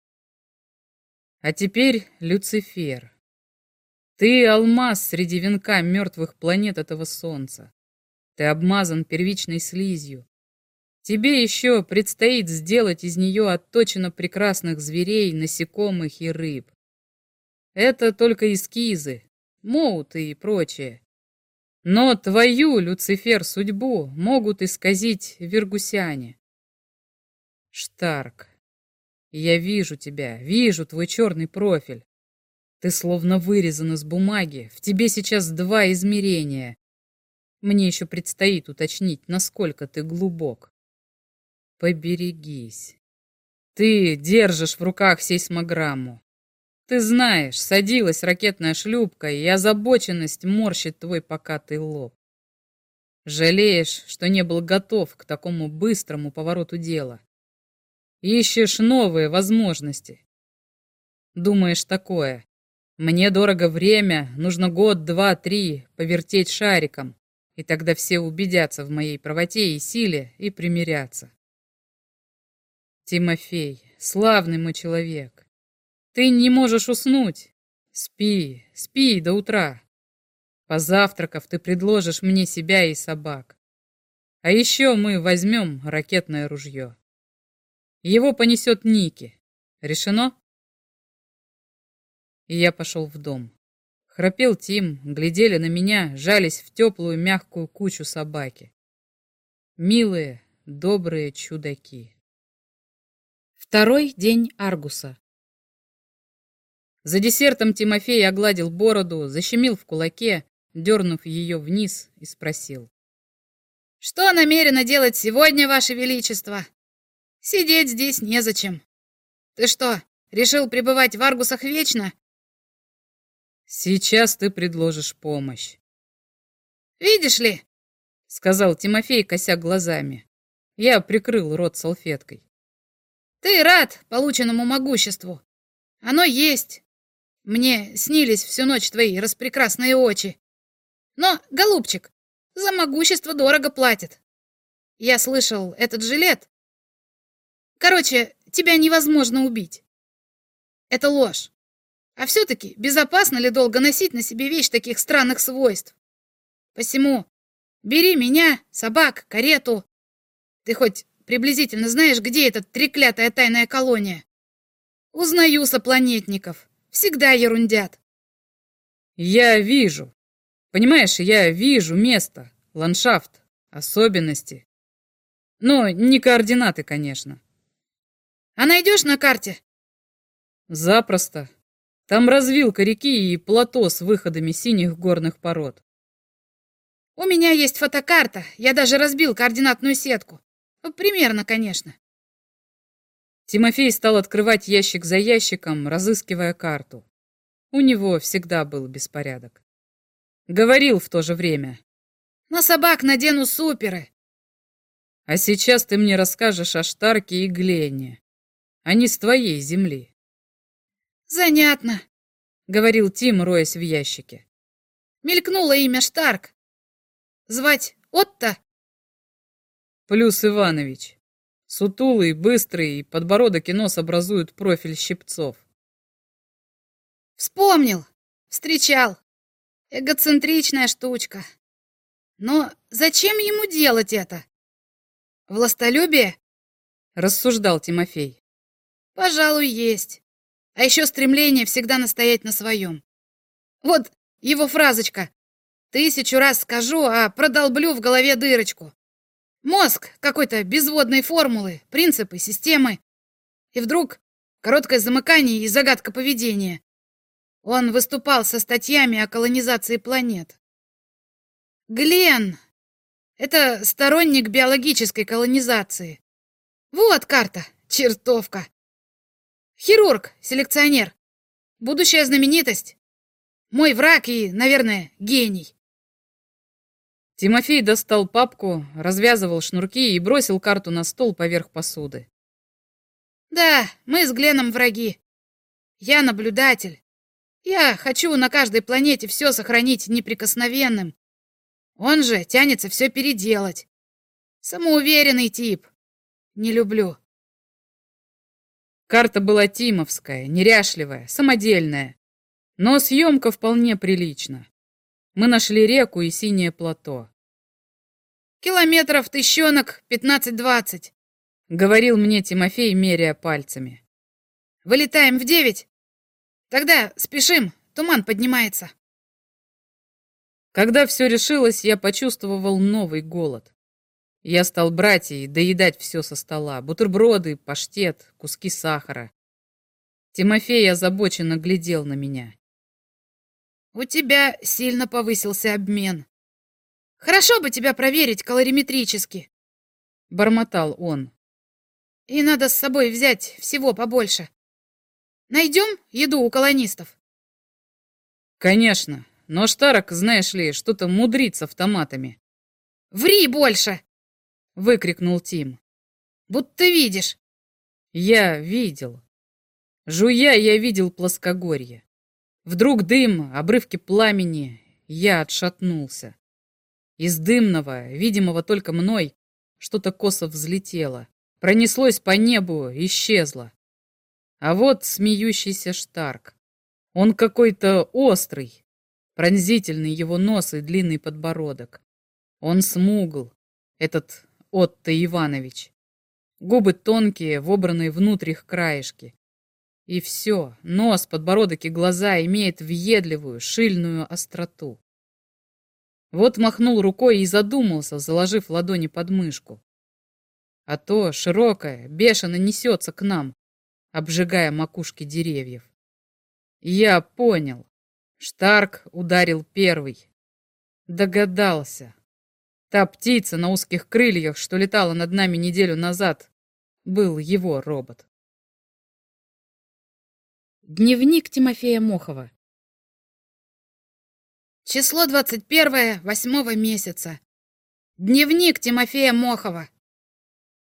А теперь Люцифер. Ты алмаз среди венка мертвых планет этого солнца. Ты обмазан первичной слизью. Тебе еще предстоит сделать из нее отточенно прекрасных зверей, насекомых и рыб. Это только эскизы, моуты и прочее. Но твою, Люцифер, судьбу могут исказить виргусяне. Штарк, я вижу тебя, вижу твой черный профиль. Ты словно вырезан из бумаги, в тебе сейчас 2 измерения. Мне еще предстоит уточнить, насколько ты глубок. Поберегись. Ты держишь в руках сейсмограмму. Ты знаешь, садилась ракетная шлюпка, и озабоченность морщит твой покатый лоб. Жалеешь, что не был готов к такому быстрому повороту дела. Ищешь новые возможности. Думаешь такое. Мне дорого время, нужно год, 2, 3 повертеть шариком, и тогда все убедятся в моей правоте и силе и примирятся. Тимофей, славный мой человек. Ты не можешь уснуть. Спи, спи до утра. Позавтракав, ты предложишь мне себя и собак. А еще мы возьмем ракетное ружье. Его понесет Ники. Решено? И я пошел в дом. Храпел Тим, глядели на меня, жались в теплую мягкую кучу собаки. Милые, добрые чудаки. 2-й день Аргуса. За десертом Тимофей огладил бороду, защемил в кулаке, дернув ее вниз, и спросил. «Что намерено делать сегодня, Ваше Величество? Сидеть здесь незачем. Ты что, решил пребывать в Аргусах вечно?» «Сейчас ты предложишь помощь». «Видишь ли», — сказал Тимофей, кося глазами, Я прикрыл рот салфеткой. Ты рад полученному могуществу. Оно есть. Мне снились всю ночь твои распрекрасные очи. Но, голубчик, за могущество дорого платят. Я слышал, этот жилет... Короче, тебя невозможно убить. Это ложь. А все-таки безопасно ли долго носить на себе вещь таких странных свойств? Посему бери меня, собак, карету. Ты хоть приблизительно знаешь, где эта треклятая тайная колония? Узнаю сопланетников. Всегда ерундят. Я вижу. Понимаешь, я вижу место, ландшафт, особенности. Но не координаты, конечно. А найдешь на карте? Запросто. Там развилка реки и плато с выходами синих горных пород. У меня есть фотокарта. Я даже разбил координатную сетку. Примерно, конечно. Тимофей стал открывать ящик за ящиком, разыскивая карту. У него всегда был беспорядок. Говорил в то же время. На собак надену суперы. А сейчас ты мне расскажешь о Штарке и Гленне. Они с твоей земли. Занятно, Говорил Тим, роясь в ящике. мелькнуло имя Штарк. Звать Отто? Плюс Иванович. Сутулый, быстрый, подбородок и нос образуют профиль Щипцов. Вспомнил. Встречал. Эгоцентричная штучка. Но зачем ему делать это? Властолюбие? Рассуждал Тимофей. Пожалуй, есть. А еще стремление всегда настоять на своем. Вот его фразочка. 1000 раз скажу, а продолблю в голове дырочку. Мозг какой-то безводной формулы, принципы, системы. И вдруг короткое замыкание и загадка поведения. Он выступал со статьями о колонизации планет. Глен — это сторонник биологической колонизации. Вот карта, чертовка. Хирург, селекционер, будущая знаменитость. Мой враг и, наверное, гений. Тимофей достал папку, развязывал шнурки и бросил карту на стол поверх посуды. Да, мы с Гленом враги. Я наблюдатель. Я хочу на каждой планете все сохранить неприкосновенным. Он же тянется все переделать. Самоуверенный тип. Не люблю. Карта была тимовская, неряшливая, самодельная. Но съемка вполне прилична. Мы нашли реку и синее плато. Километров тыщенок 15-20, Говорил мне Тимофей, меряя пальцами. Вылетаем в 9. Тогда спешим, туман поднимается. Когда все решилось, я почувствовал новый голод. Я стал брать и доедать все со стола. Бутерброды, паштет, куски сахара. Тимофей озабоченно глядел на меня. У тебя сильно повысился обмен. Хорошо бы тебя проверить калориметрически. Бормотал он. И надо с собой взять всего побольше. Найдем еду у колонистов? Конечно, но Штарок, знаешь ли, что-то мудрит с автоматами. Ври больше! Выкрикнул Тим. Будто видишь. Я видел. Жуя, я видел плоскогорье. Вдруг дым, обрывки пламени. Я отшатнулся. Из дымного, видимого только мной, что-то косо взлетело. Пронеслось по небу, исчезло. А вот смеющийся Штарк. Он какой-то острый, пронзительный его нос и длинный подбородок. Он смугл, этот Отто Иванович. Губы тонкие, вобранные внутрь их краешки. И все, нос, подбородок и глаза имеют въедливую, шильную остроту. Вот махнул рукой и задумался, заложив ладони под мышку. А то широкое, бешено несется к нам, обжигая макушки деревьев. И я понял. Штарк ударил первый. Догадался. Та птица на узких крыльях, что летала над нами неделю назад, был его робот. Дневник Тимофея Мохова. Число 21 8 месяца. Дневник Тимофея Мохова.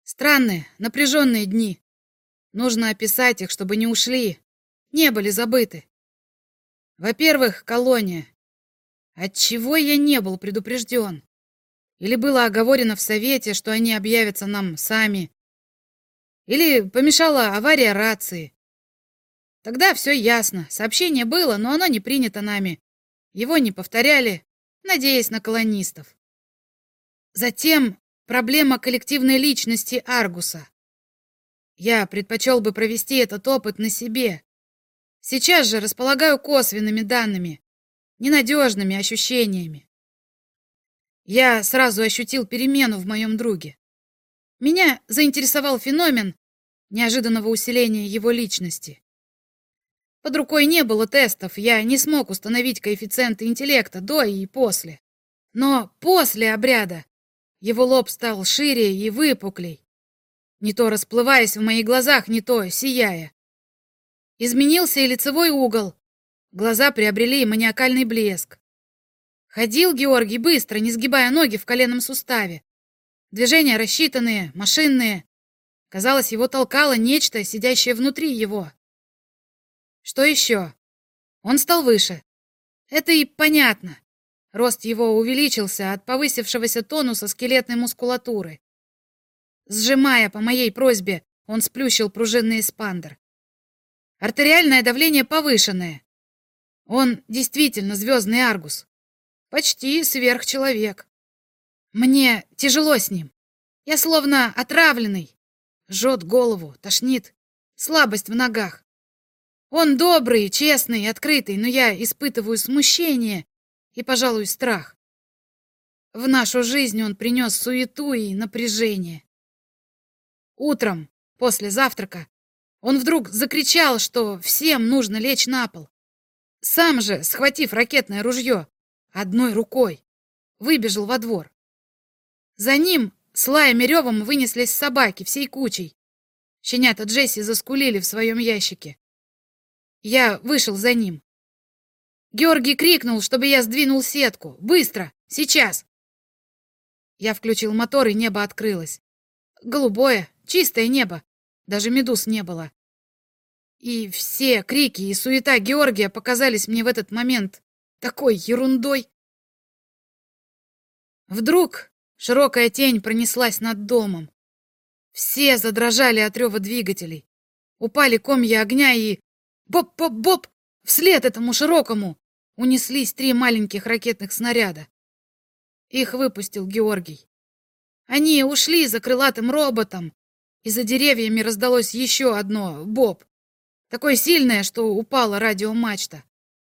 Странные, напряженные дни. Нужно описать их, чтобы не ушли, не были забыты. Во-первых, колония. Отчего я не был предупрежден? Или было оговорено в совете, что они объявятся нам сами? Или помешала авария рации? Тогда все ясно. Сообщение было, но оно не принято нами. Его не повторяли, надеясь на колонистов. Затем проблема коллективной личности Аргуса. Я предпочел бы провести этот опыт на себе. Сейчас же располагаю косвенными данными, ненадежными ощущениями. Я сразу ощутил перемену в моем друге. Меня заинтересовал феномен неожиданного усиления его личности. Под рукой не было тестов, я не смог установить коэффициенты интеллекта до и после. Но после обряда его лоб стал шире и выпуклей, не то расплываясь в моих глазах, не то сияя. Изменился и лицевой угол, глаза приобрели маниакальный блеск. Ходил Георгий быстро, не сгибая ноги в коленном суставе. Движения рассчитанные, машинные. Казалось, его толкало нечто, сидящее внутри его. Что еще? Он стал выше. Это и понятно. Рост его увеличился от повысившегося тонуса скелетной мускулатуры. Сжимая по моей просьбе, он сплющил пружинный эспандер. Артериальное давление повышенное. Он действительно звездный Аргус. Почти сверхчеловек. Мне тяжело с ним. Я словно отравленный. Жжет голову, тошнит, слабость в ногах. Он добрый, честный, открытый, но я испытываю смущение и, пожалуй, страх. В нашу жизнь он принес суету и напряжение. Утром, после завтрака, он вдруг закричал, что всем нужно лечь на пол. Сам же, схватив ракетное ружье, одной рукой, выбежал во двор. За ним с лаем и ревом вынеслись собаки всей кучей. Щенята Джесси заскулили в своем ящике. Я вышел за ним. Георгий крикнул, чтобы я сдвинул сетку. «Быстро! Сейчас!» Я включил мотор, и небо открылось. Голубое, чистое небо. Даже медуз не было. И все крики и суета Георгия показались мне в этот момент такой ерундой. Вдруг широкая тень пронеслась над домом. Все задрожали от рева двигателей. Упали комья огня и... Боп-боп-боп! Вслед этому широкому унеслись 3 маленьких ракетных снаряда. Их выпустил Георгий. Они ушли за крылатым роботом, и за деревьями раздалось еще одно «боп», такое сильное, что упала радиомачта.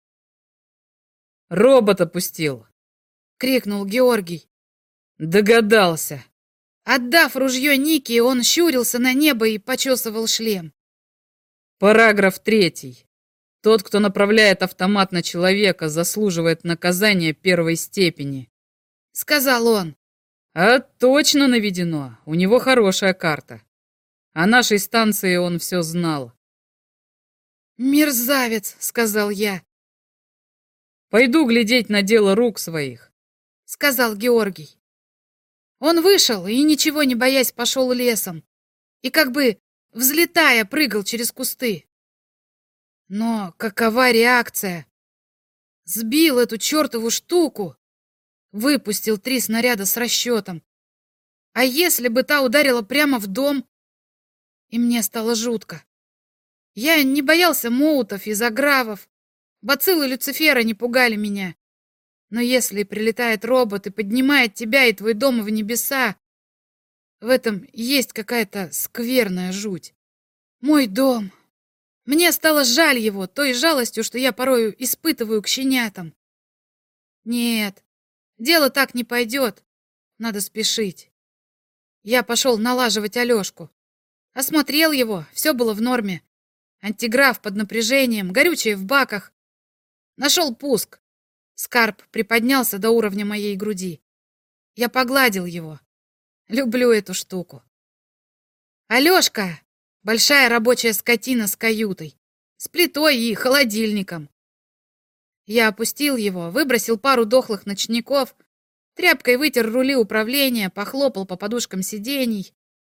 «Робот опустил!» — крикнул Георгий. «Догадался!» Отдав ружье Нике, он щурился на небо и почесывал шлем. Параграф 3. Тот, кто направляет автомат на человека, заслуживает наказания 1 степени. Сказал он. А точно наведено. У него хорошая карта. О нашей станции он все знал. «Мерзавец», — сказал я. «Пойду глядеть на дело рук своих», — сказал Георгий. Он вышел и, ничего не боясь, пошел лесом. И как бы, взлетая, прыгал через кусты. Но какова реакция? Сбил эту чертову штуку. Выпустил 3 снаряда с расчетом. А если бы та ударила прямо в дом? И мне стало жутко. Я не боялся моутов и загравов. Бациллы Люцифера не пугали меня. Но если прилетает робот и поднимает тебя и твой дом в небеса, в этом есть какая-то скверная жуть. Мой дом. Мне стало жаль его, той жалостью, что я порою испытываю к щенятам. Нет, дело так не пойдет. Надо спешить. Я пошел налаживать Алешку. Осмотрел его, все было в норме. Антиграф под напряжением, горючее в баках. Нашел пуск. Скарб приподнялся до уровня моей груди. Я погладил его. Люблю эту штуку. Алешка — большая рабочая скотина с каютой, с плитой и холодильником. Я опустил его, выбросил пару дохлых ночников, тряпкой вытер рули управления, похлопал по подушкам сидений.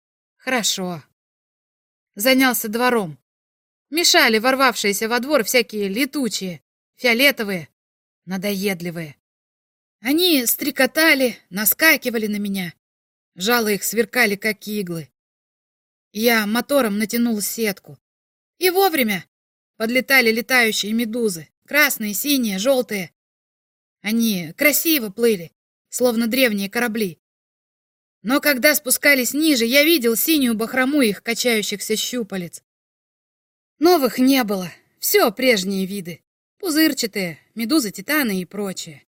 Хорошо. Занялся двором. Мешали ворвавшиеся во двор всякие летучие, фиолетовые, надоедливые. Они стрекотали, наскакивали на меня. Жало их сверкали, как иглы. Я мотором натянул сетку. И вовремя подлетали летающие медузы. Красные, синие, желтые. Они красиво плыли, словно древние корабли. Но когда спускались ниже, я видел синюю бахрому их качающихся щупалец. Новых не было. Все прежние виды. Пузырчатые, медузы, титаны и прочее.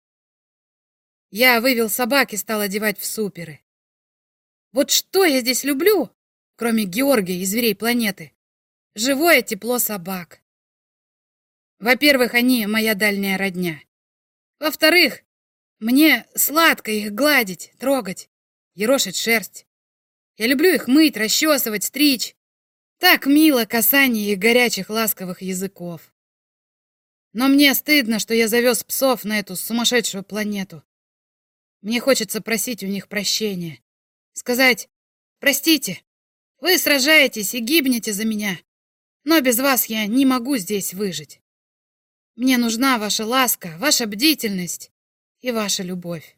Я вывел собак и стал одевать в суперы. Вот что я здесь люблю, кроме Георгия и зверей планеты? Живое тепло собак. Во-первых, они моя дальняя родня. Во-вторых, мне сладко их гладить, трогать, ерошить шерсть. Я люблю их мыть, расчесывать, стричь. Так мило касание их горячих ласковых языков. Но мне стыдно, что я завез псов на эту сумасшедшую планету. Мне хочется просить у них прощения. Сказать: простите, вы сражаетесь и гибнете за меня, но без вас я не могу здесь выжить. Мне нужна ваша ласка, ваша бдительность и ваша любовь.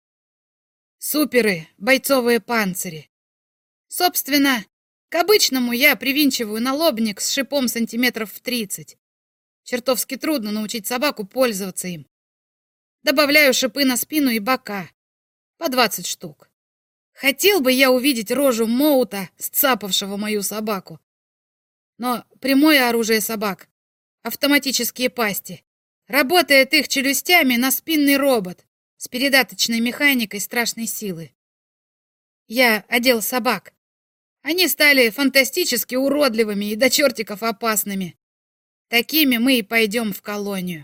Суперы, бойцовые панцири. Собственно, к обычному я привинчиваю налобник с шипом сантиметров в 30. Чертовски трудно научить собаку пользоваться им. Добавляю шипы на спину и бока. По 20 штук. Хотел бы я увидеть рожу Моута, сцапавшего мою собаку. Но прямое оружие собак — автоматические пасти. Работает их челюстями на спинный робот с передаточной механикой страшной силы. Я одел собак. Они стали фантастически уродливыми и до чертиков опасными. Такими мы и пойдем в колонию.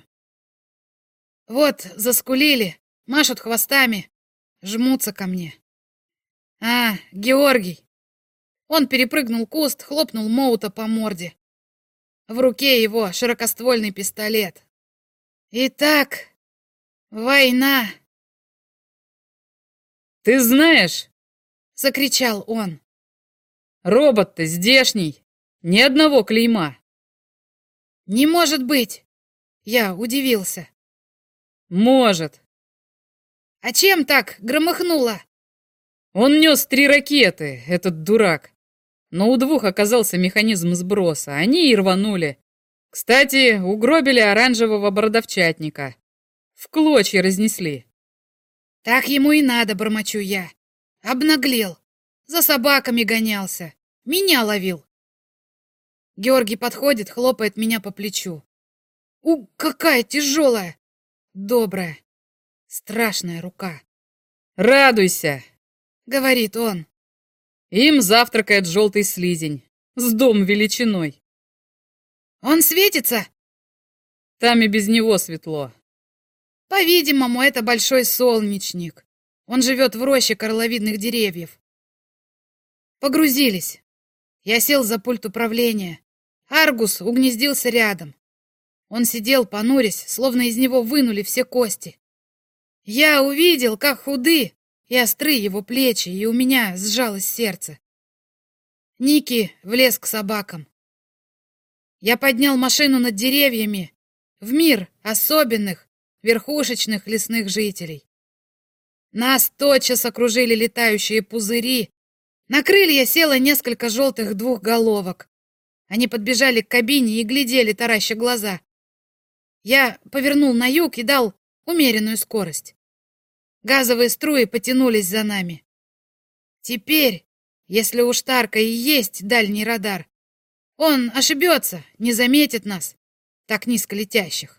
Вот заскулили, машут хвостами, жмутся ко мне. А, Георгий. Он перепрыгнул куст, хлопнул Моута по морде. В руке его широкоствольный пистолет. Итак, война. «Ты знаешь, — закричал он, — робот-то здешний, ни одного клейма». не может быть. Я удивился. «Может. А чем так громыхнуло? Он нес 3 ракеты, этот дурак. Но у 2 оказался механизм сброса, они и рванули. Кстати, угробили оранжевого бородавчатника. В клочья разнесли». Так ему и надо, бормочу я. Обнаглел. За собаками гонялся. Меня ловил. Георгий подходит, хлопает меня по плечу. Какая тяжелая. Добрая. Страшная рука. «Радуйся!» — говорит он. Им завтракает желтый слизень. С дом величиной. Он светится? Там и без него светло. По-видимому, это большой солнечник. Он живет в роще корловидных деревьев. Погрузились. Я сел за пульт управления. Аргус угнездился рядом. Он сидел, понурясь, словно из него вынули все кости. Я увидел, как худы и остры его плечи, и у меня сжалось сердце. Ники влез к собакам. Я поднял машину над деревьями в мир особенных, верхушечных лесных жителей. Нас тотчас окружили летающие пузыри. На крылья село несколько желтых двухголовок. Они подбежали к кабине и глядели, тараща глаза. Я повернул на юг и дал умеренную скорость. Газовые струи потянулись за нами. Теперь, если у Штарка и есть дальний радар, он ошибется, не заметит нас, так низко летящих.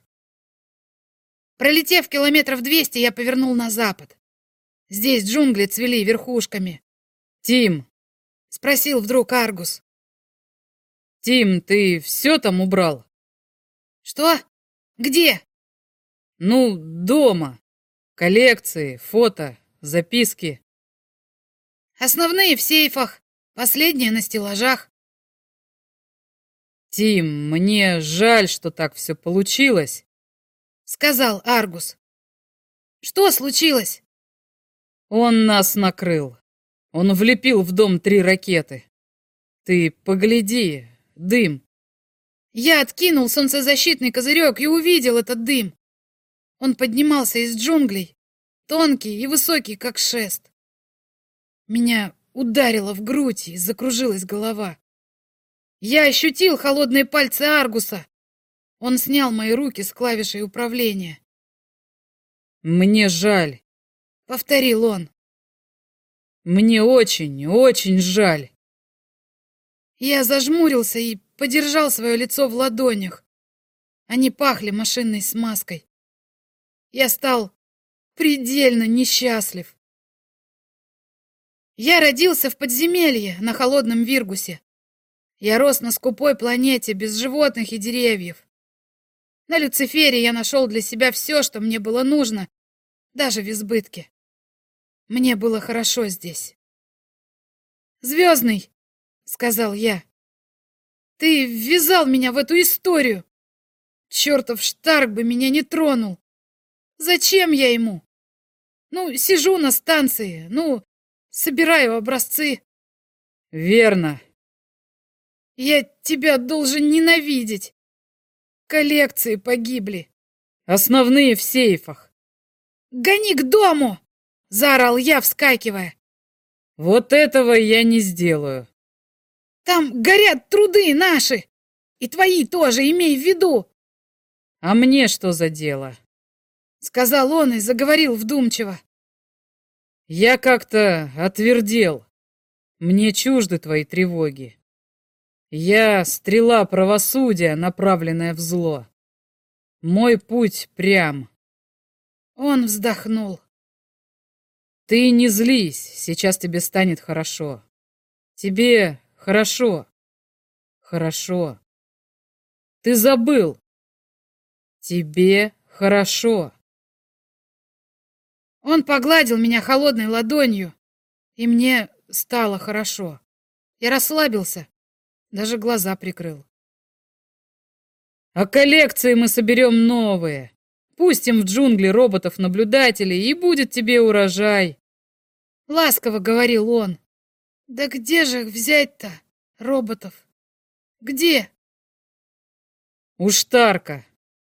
Пролетев километров 200, я повернул на запад. Здесь джунгли цвели верхушками. «Тим!» — спросил вдруг Аргус. «Тим, ты все там убрал?» «Что? Где?» «Ну, дома. Коллекции, фото, записки». «Основные в сейфах, последние на стеллажах». «Тим, мне жаль, что так все получилось», — сказал Аргус. «Что случилось?» «Он нас накрыл. Он влепил в дом 3 ракеты. Ты погляди, дым. Я откинул солнцезащитный козырек и увидел этот дым. Он поднимался из джунглей, тонкий и высокий, как шест. Меня ударило в грудь и закружилась голова. Я ощутил холодные пальцы Аргуса. Он снял мои руки с клавишей управления. «Мне жаль», — повторил он. «Мне очень, очень жаль». Я зажмурился и подержал свое лицо в ладонях. Они пахли машинной смазкой. Я стал предельно несчастлив. Я родился в подземелье на холодном Виргусе. Я рос на скупой планете без животных и деревьев. На Люцифере я нашел для себя все, что мне было нужно, даже в избытке. Мне было хорошо здесь. «Звездный», — сказал я, — «ты ввязал меня в эту историю. Чертов Штарк бы меня не тронул. Зачем я ему? Сижу на станции, собираю образцы». «Верно». «Я тебя должен ненавидеть. Коллекции погибли». «Основные в сейфах». «Гони к дому!» — заорал я, вскакивая. «Вот этого я не сделаю». «Там горят труды наши! И твои тоже, имей в виду!» «А мне что за дело?» — сказал он и заговорил вдумчиво. «Я как-то отвердел. Мне чужды твои тревоги. Я стрела правосудия, направленная в зло. Мой путь прям». Он вздохнул. «Ты не злись, сейчас тебе станет хорошо. Тебе хорошо. Хорошо. Ты забыл. Тебе хорошо». Он погладил меня холодной ладонью, и мне стало хорошо. Я расслабился, даже глаза прикрыл. «А коллекции мы соберем новые. Пустим в джунгли роботов-наблюдателей, и будет тебе урожай». Ласково говорил он. «Да где же их взять-то, роботов? Где?» «У Штарка».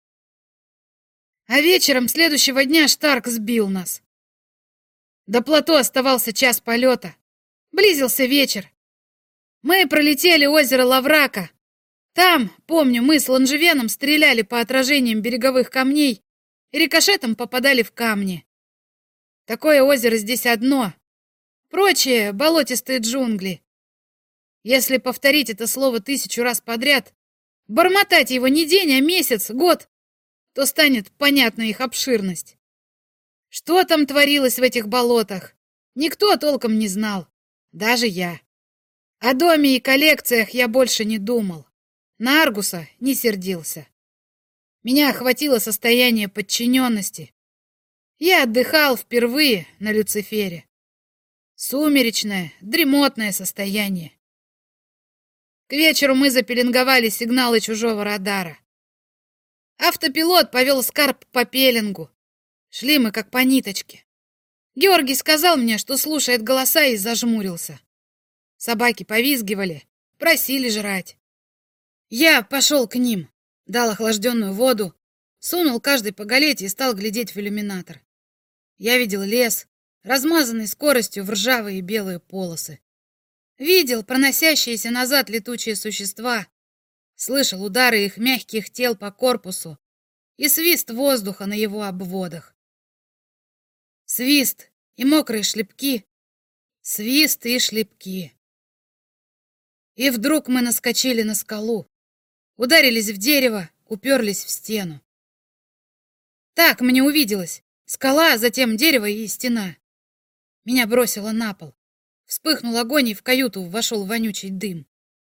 А вечером следующего дня Штарк сбил нас. До плато оставался час полета. Близился вечер. Мы пролетели озеро Лаврака. Там, помню, мы с Ланжевеном стреляли по отражениям береговых камней и рикошетом попадали в камни. Такое озеро здесь одно. Прочие — болотистые джунгли. Если повторить это слово 1000 раз подряд, бормотать его не день, а месяц, год, то станет понятна их обширность. Что там творилось в этих болотах, никто толком не знал, даже я. О доме и коллекциях я больше не думал, на Аргуса не сердился. Меня охватило состояние подчиненности. Я отдыхал впервые на Люцифере. Сумеречное, дремотное состояние. К вечеру мы запеленговали сигналы чужого радара. Автопилот повел Скарб по пеленгу. Шли мы как по ниточке. Георгий сказал мне, что слушает голоса, и зажмурился. Собаки повизгивали, просили жрать. Я пошел к ним, дал охлажденную воду, сунул каждый по галете и стал глядеть в иллюминатор. Я видел лес, размазанный скоростью в ржавые белые полосы. Видел проносящиеся назад летучие существа, слышал удары их мягких тел по корпусу и свист воздуха на его обводах. Свист и мокрые шлепки, свист и шлепки. И вдруг мы наскочили на скалу, ударились в дерево, уперлись в стену. Так мне увиделось: скала, затем дерево и стена. Меня бросило на пол. Вспыхнул огонь, и в каюту вошел вонючий дым.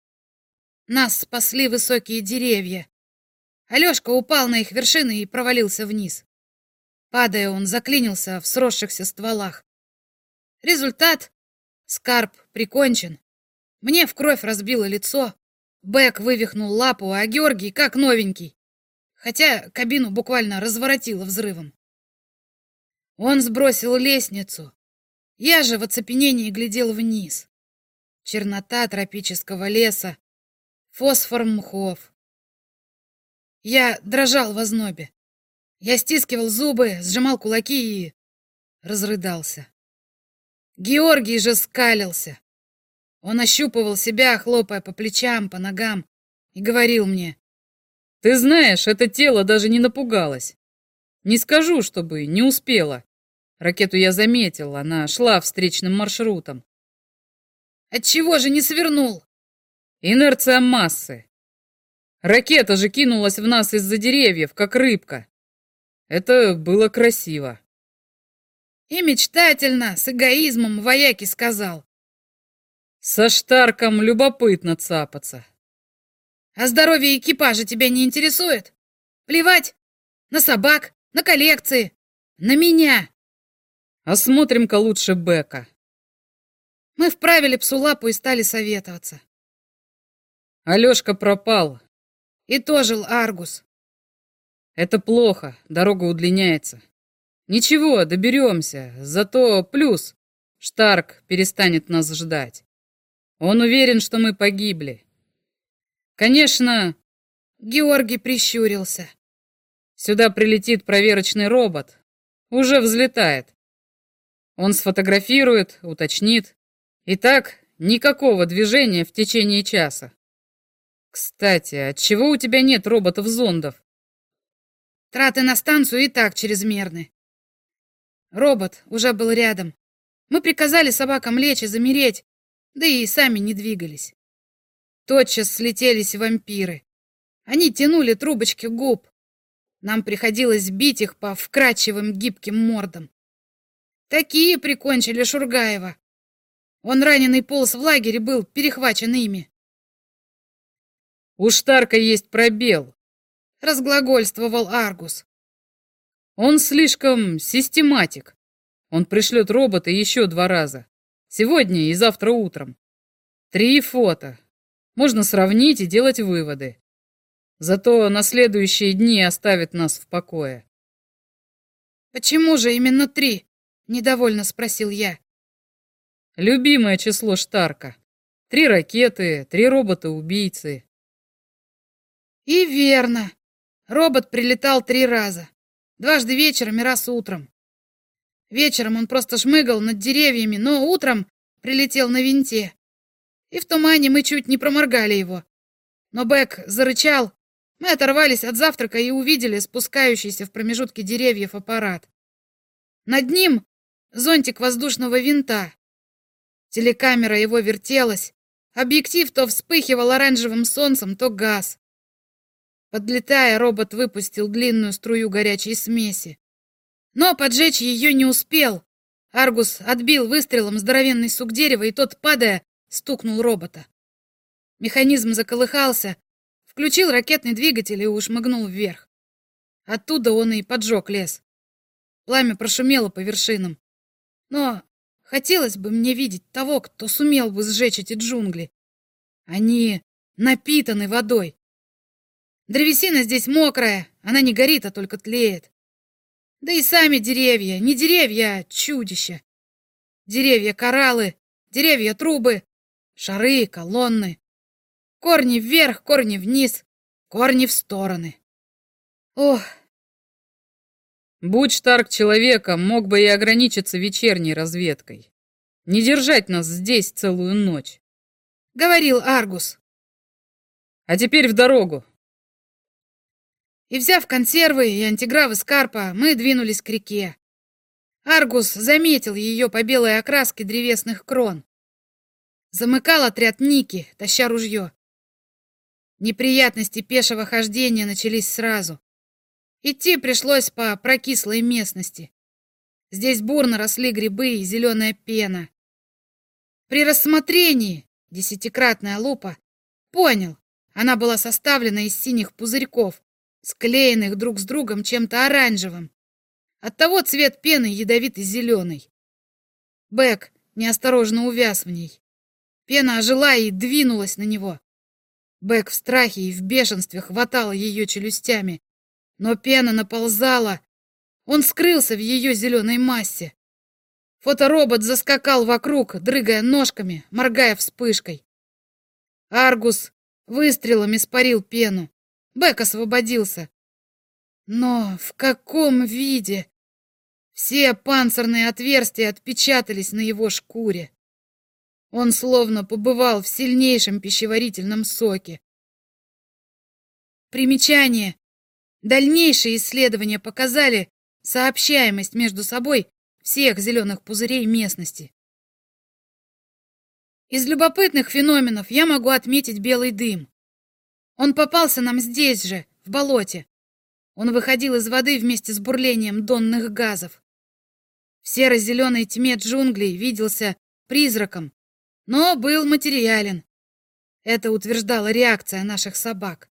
Нас спасли высокие деревья. Алешка упал на их вершины и провалился вниз. Падая, он заклинился в сросшихся стволах. Результат — Скарб прикончен. Мне в кровь разбило лицо. Бэк вывихнул лапу, а Георгий как новенький. Хотя кабину буквально разворотило взрывом. Он сбросил лестницу. Я же в оцепенении глядел вниз. чернота тропического леса, фосфор мхов. Я дрожал в ознобе. Я стискивал зубы, сжимал кулаки и разрыдался. Георгий же скалился. Он ощупывал себя, хлопая по плечам, по ногам, и говорил мне: «Ты знаешь, это тело даже не напугалось. Не скажу, чтобы не успела. Ракету я заметил, она шла встречным маршрутом». «Отчего же не свернул?» «Инерция массы. Ракета же кинулась в нас из-за деревьев, как рыбка. Это было красиво». И мечтательно, с эгоизмом вояки сказал: «Со Штарком любопытно цапаться». «А здоровье экипажа тебя не интересует? Плевать? На собак, на коллекции, на меня!» «Осмотрим-ка лучше Бека». Мы вправили псу лапу и стали советоваться. Алешка пропал. И то жил Аргус. Это плохо, дорога удлиняется. Ничего, доберемся, зато плюс. Штарк перестанет нас ждать. Он уверен, что мы погибли. Конечно, Георгий прищурился. Сюда прилетит проверочный робот. Уже взлетает. Он сфотографирует, уточнит. Итак, никакого движения в течение часа. Кстати, отчего у тебя нет роботов-зондов? Траты на станцию и так чрезмерны. Робот уже был рядом. Мы приказали собакам лечь и замереть, да и сами не двигались. Тотчас слетелись вампиры. Они тянули трубочки губ. Нам приходилось бить их по вкрадчивым гибким мордам. Такие прикончили Шургаева. Он раненый полз в лагере был перехвачен ими. У Штарка есть пробел, Разглагольствовал Аргус. Он слишком систематик. Он пришлет робота еще 2 раза. Сегодня и завтра утром. 3 фото. Можно сравнить и делать выводы. Зато на следующие дни оставит нас в покое. «Почему же именно 3?» — недовольно спросил я. Любимое число Штарка. 3 ракеты, 3 робота-убийцы. И верно. Робот прилетал 3 раза. Дважды вечером и раз утром. Вечером он просто шмыгал над деревьями, но утром прилетел на винте. И в тумане мы чуть не проморгали его. Но Бек зарычал. Мы оторвались от завтрака и увидели спускающийся в промежутке деревьев аппарат. Над ним зонтик воздушного винта. Телекамера его вертелась. Объектив то вспыхивал оранжевым солнцем, то гас. Подлетая, робот выпустил длинную струю горячей смеси. Но поджечь ее не успел. Аргус отбил выстрелом здоровенный сук дерева, и тот, падая, стукнул робота. Механизм заколыхался, включил ракетный двигатель и ушмыгнул вверх. Оттуда он и поджег лес. Пламя прошумело по вершинам. Но хотелось бы мне видеть того, кто сумел бы сжечь эти джунгли. Они напитаны водой. Древесина здесь мокрая, она не горит, а только тлеет. Да и сами деревья, не деревья, а чудища. Деревья-кораллы, деревья-трубы, шары, колонны. Корни вверх, корни вниз, корни в стороны. Ох! Будь Штарк человеком, мог бы и ограничиться вечерней разведкой. Не держать нас здесь целую ночь. Говорил Аргус. А теперь в дорогу. И, взяв консервы и антигравы Скарпа, мы двинулись к реке. Аргус заметил ее по белой окраске древесных крон. Замыкал отряд Ники, таща ружье. Неприятности пешего хождения начались сразу. Идти пришлось по прокислой местности. Здесь бурно росли грибы и зеленая пена. При рассмотрении 10-кратная лупа понял, она была составлена из синих пузырьков, склеенных друг с другом чем-то оранжевым. Оттого цвет пены ядовито-зеленый. Бек неосторожно увяз в ней. Пена ожила и двинулась на него. Бек в страхе и в бешенстве хватал ее челюстями. Но пена наползала. Он скрылся в ее зеленой массе. Фоторобот заскакал вокруг, дрыгая ножками, моргая вспышкой. Аргус выстрелом испарил пену. Бэк освободился. Но в каком виде? Все панцирные отверстия отпечатались на его шкуре. Он словно побывал в сильнейшем пищеварительном соке. Примечание. Дальнейшие исследования показали сообщаемость между собой всех зеленых пузырей местности. Из любопытных феноменов я могу отметить белый дым. Он попался нам здесь же, в болоте. Он выходил из воды вместе с бурлением донных газов. В серо-зеленой тьме джунглей виделся призраком, но был материален. Это утверждала реакция наших собак.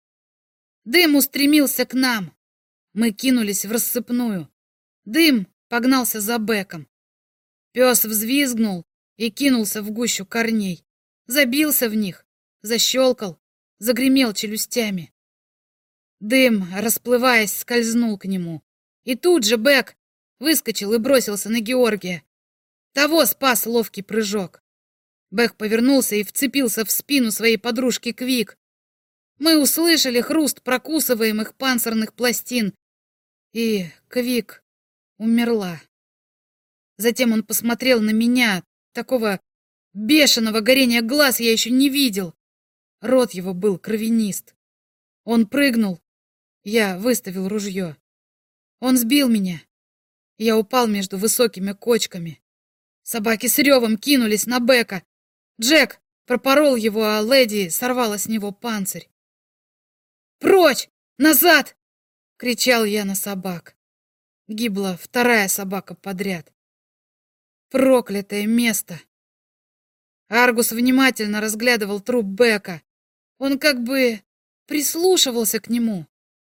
Дым устремился к нам. Мы кинулись в рассыпную. Дым погнался за Бэком. Пес взвизгнул и кинулся в гущу корней. Забился в них, защелкал, загремел челюстями. Дым, расплываясь, скользнул к нему. И тут же Бэк выскочил и бросился на Георгия. Того спас ловкий прыжок. Бэк повернулся и вцепился в спину своей подружки Квик. Мы услышали хруст прокусываемых панцирных пластин, и Квик умерла. Затем он посмотрел на меня. Такого бешеного горения глаз я еще не видел. Рот его был кровянист. Он прыгнул. Я выставил ружье. Он сбил меня. Я упал между высокими кочками. Собаки с ревом кинулись на Бэка. Джек пропорол его, а Леди сорвала с него панцирь. «Прочь! Назад!» — кричал я на собак. Гибла вторая собака подряд. Проклятое место! Аргус внимательно разглядывал труп Бэка. Он как бы прислушивался к нему.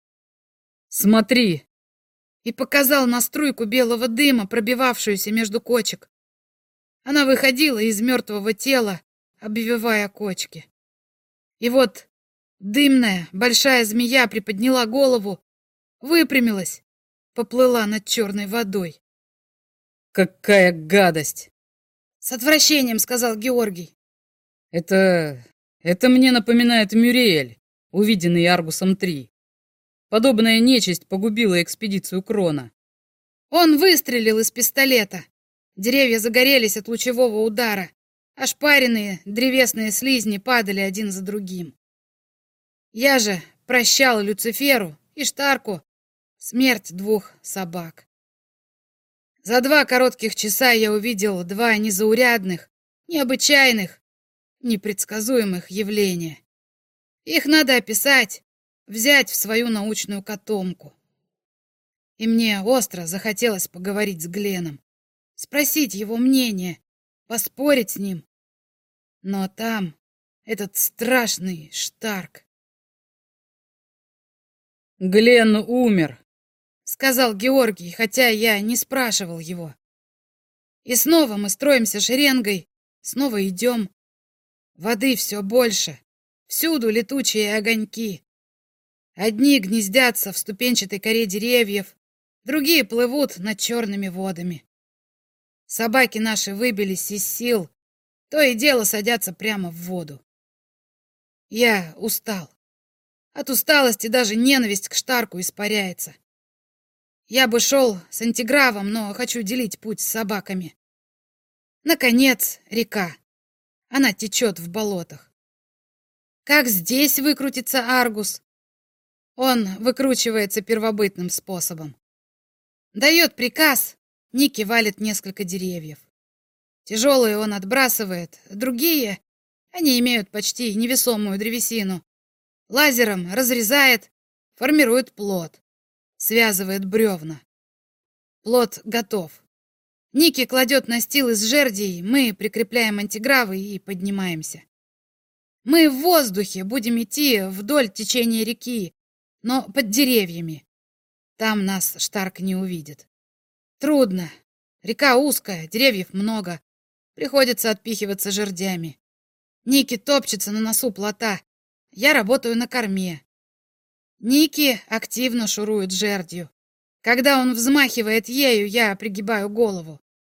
«Смотри!» И показал на струйку белого дыма, пробивавшуюся между кочек. Она выходила из мертвого тела, обвивая кочки. И вот дымная большая змея приподняла голову, выпрямилась, поплыла над черной водой. «Какая гадость!» С отвращением сказал Георгий. Это мне напоминает Мюриэль, увиденный Аргусом-3. Подобная нечисть погубила экспедицию Крона. Он выстрелил из пистолета. Деревья загорелись от лучевого удара. Ошпаренные древесные слизни падали один за другим. Я же прощал Люциферу и Штарку смерть двух собак. За 2 коротких часа я увидел 2 незаурядных, необычайных, непредсказуемых явления. Их надо описать, взять в свою научную котомку. И мне остро захотелось поговорить с Гленом, спросить его мнение, поспорить с ним. Но там этот страшный Штарк. «Глен умер», — сказал Георгий, хотя я не спрашивал его. И снова мы строимся шеренгой, снова идем. Воды все больше, всюду летучие огоньки. Одни гнездятся в ступенчатой коре деревьев, другие плывут над черными водами. Собаки наши выбились из сил, то и дело садятся прямо в воду. Я устал. От усталости даже ненависть к Штарку испаряется. Я бы шел с антигравом, но хочу делить путь с собаками. Наконец, река. Она течет в болотах. Как здесь выкрутится Аргус? Он выкручивается первобытным способом. Дает приказ, Ники валит несколько деревьев. Тяжелые он отбрасывает, другие, они имеют почти невесомую древесину, лазером разрезает, формирует плот, связывает бревна. Плот готов. Ники кладет настил из жердей, мы прикрепляем антигравы и поднимаемся. Мы в воздухе будем идти вдоль течения реки, но под деревьями. Там нас Штарк не увидит. Трудно. Река узкая, деревьев много. Приходится отпихиваться жердями. Ники топчется на носу плота. Я работаю на корме. Ники активно шурует жердью. Когда он взмахивает ею, я пригибаю голову.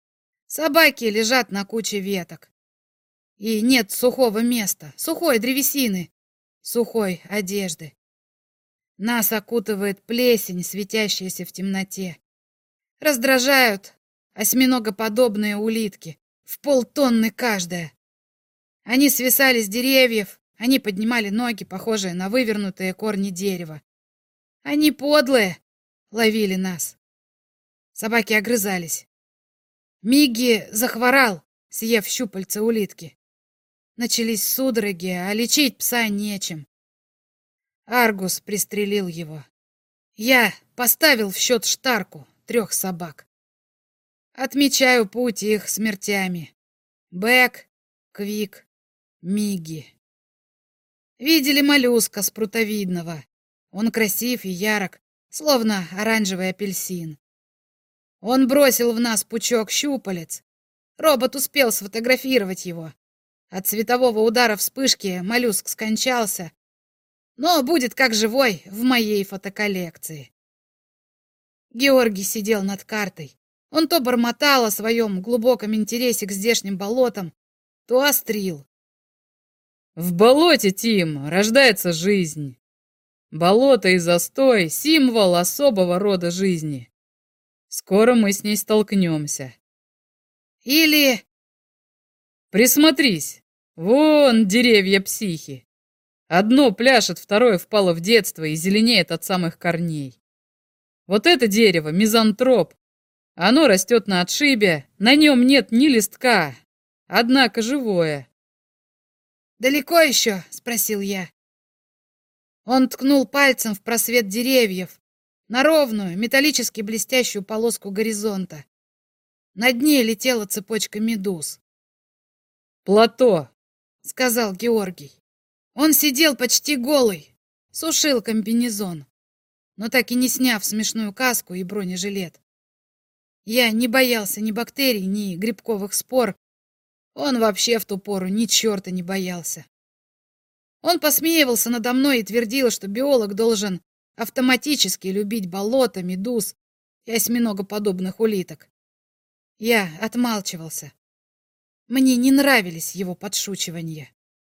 Собаки лежат на куче веток. И нет сухого места, сухой древесины, сухой одежды. Нас окутывает плесень, светящаяся в темноте. Раздражают осьминогоподобные улитки, в полтонны каждая. Они свисали с деревьев, они поднимали ноги, похожие на вывернутые корни дерева. Они подлые, ловили нас. Собаки огрызались. Мигги захворал, съев щупальца улитки. Начались судороги, а лечить пса нечем. Аргус пристрелил его. Я поставил в счет Штарку 3 собак. Отмечаю путь их смертями. Бэк, Квик, Мигги. Видели моллюска спрутовидного. Он красив и ярок, словно оранжевый апельсин. Он бросил в нас пучок щупалец. Робот успел сфотографировать его. От светового удара вспышки моллюск скончался, но будет как живой в моей фотоколлекции. Георгий сидел над картой. Он то бормотал о своем глубоком интересе к здешним болотам, то острил. В болоте, Тим, рождается жизнь. Болото и застой — символ особого рода жизни. Скоро мы с ней столкнемся. Или... Присмотрись. Вон деревья психи. Одно пляшет, второе впало в детство и зеленеет от самых корней. Вот это дерево — мизантроп. Оно растет на отшибе, на нем нет ни листка, однако живое. «Далеко еще?» — спросил я. Он ткнул пальцем в просвет деревьев, на ровную, металлически блестящую полоску горизонта. Над ней летела цепочка медуз. «Плато», — сказал Георгий. Он сидел почти голый, сушил комбинезон, но так и не сняв смешную каску и бронежилет. Я не боялся ни бактерий, ни грибковых спор. Он вообще в ту пору ни черта не боялся. Он посмеивался надо мной и твердил, что биолог должен автоматически любить болото, медуз и осьминогоподобных улиток. Я отмалчивался. Мне не нравились его подшучивания.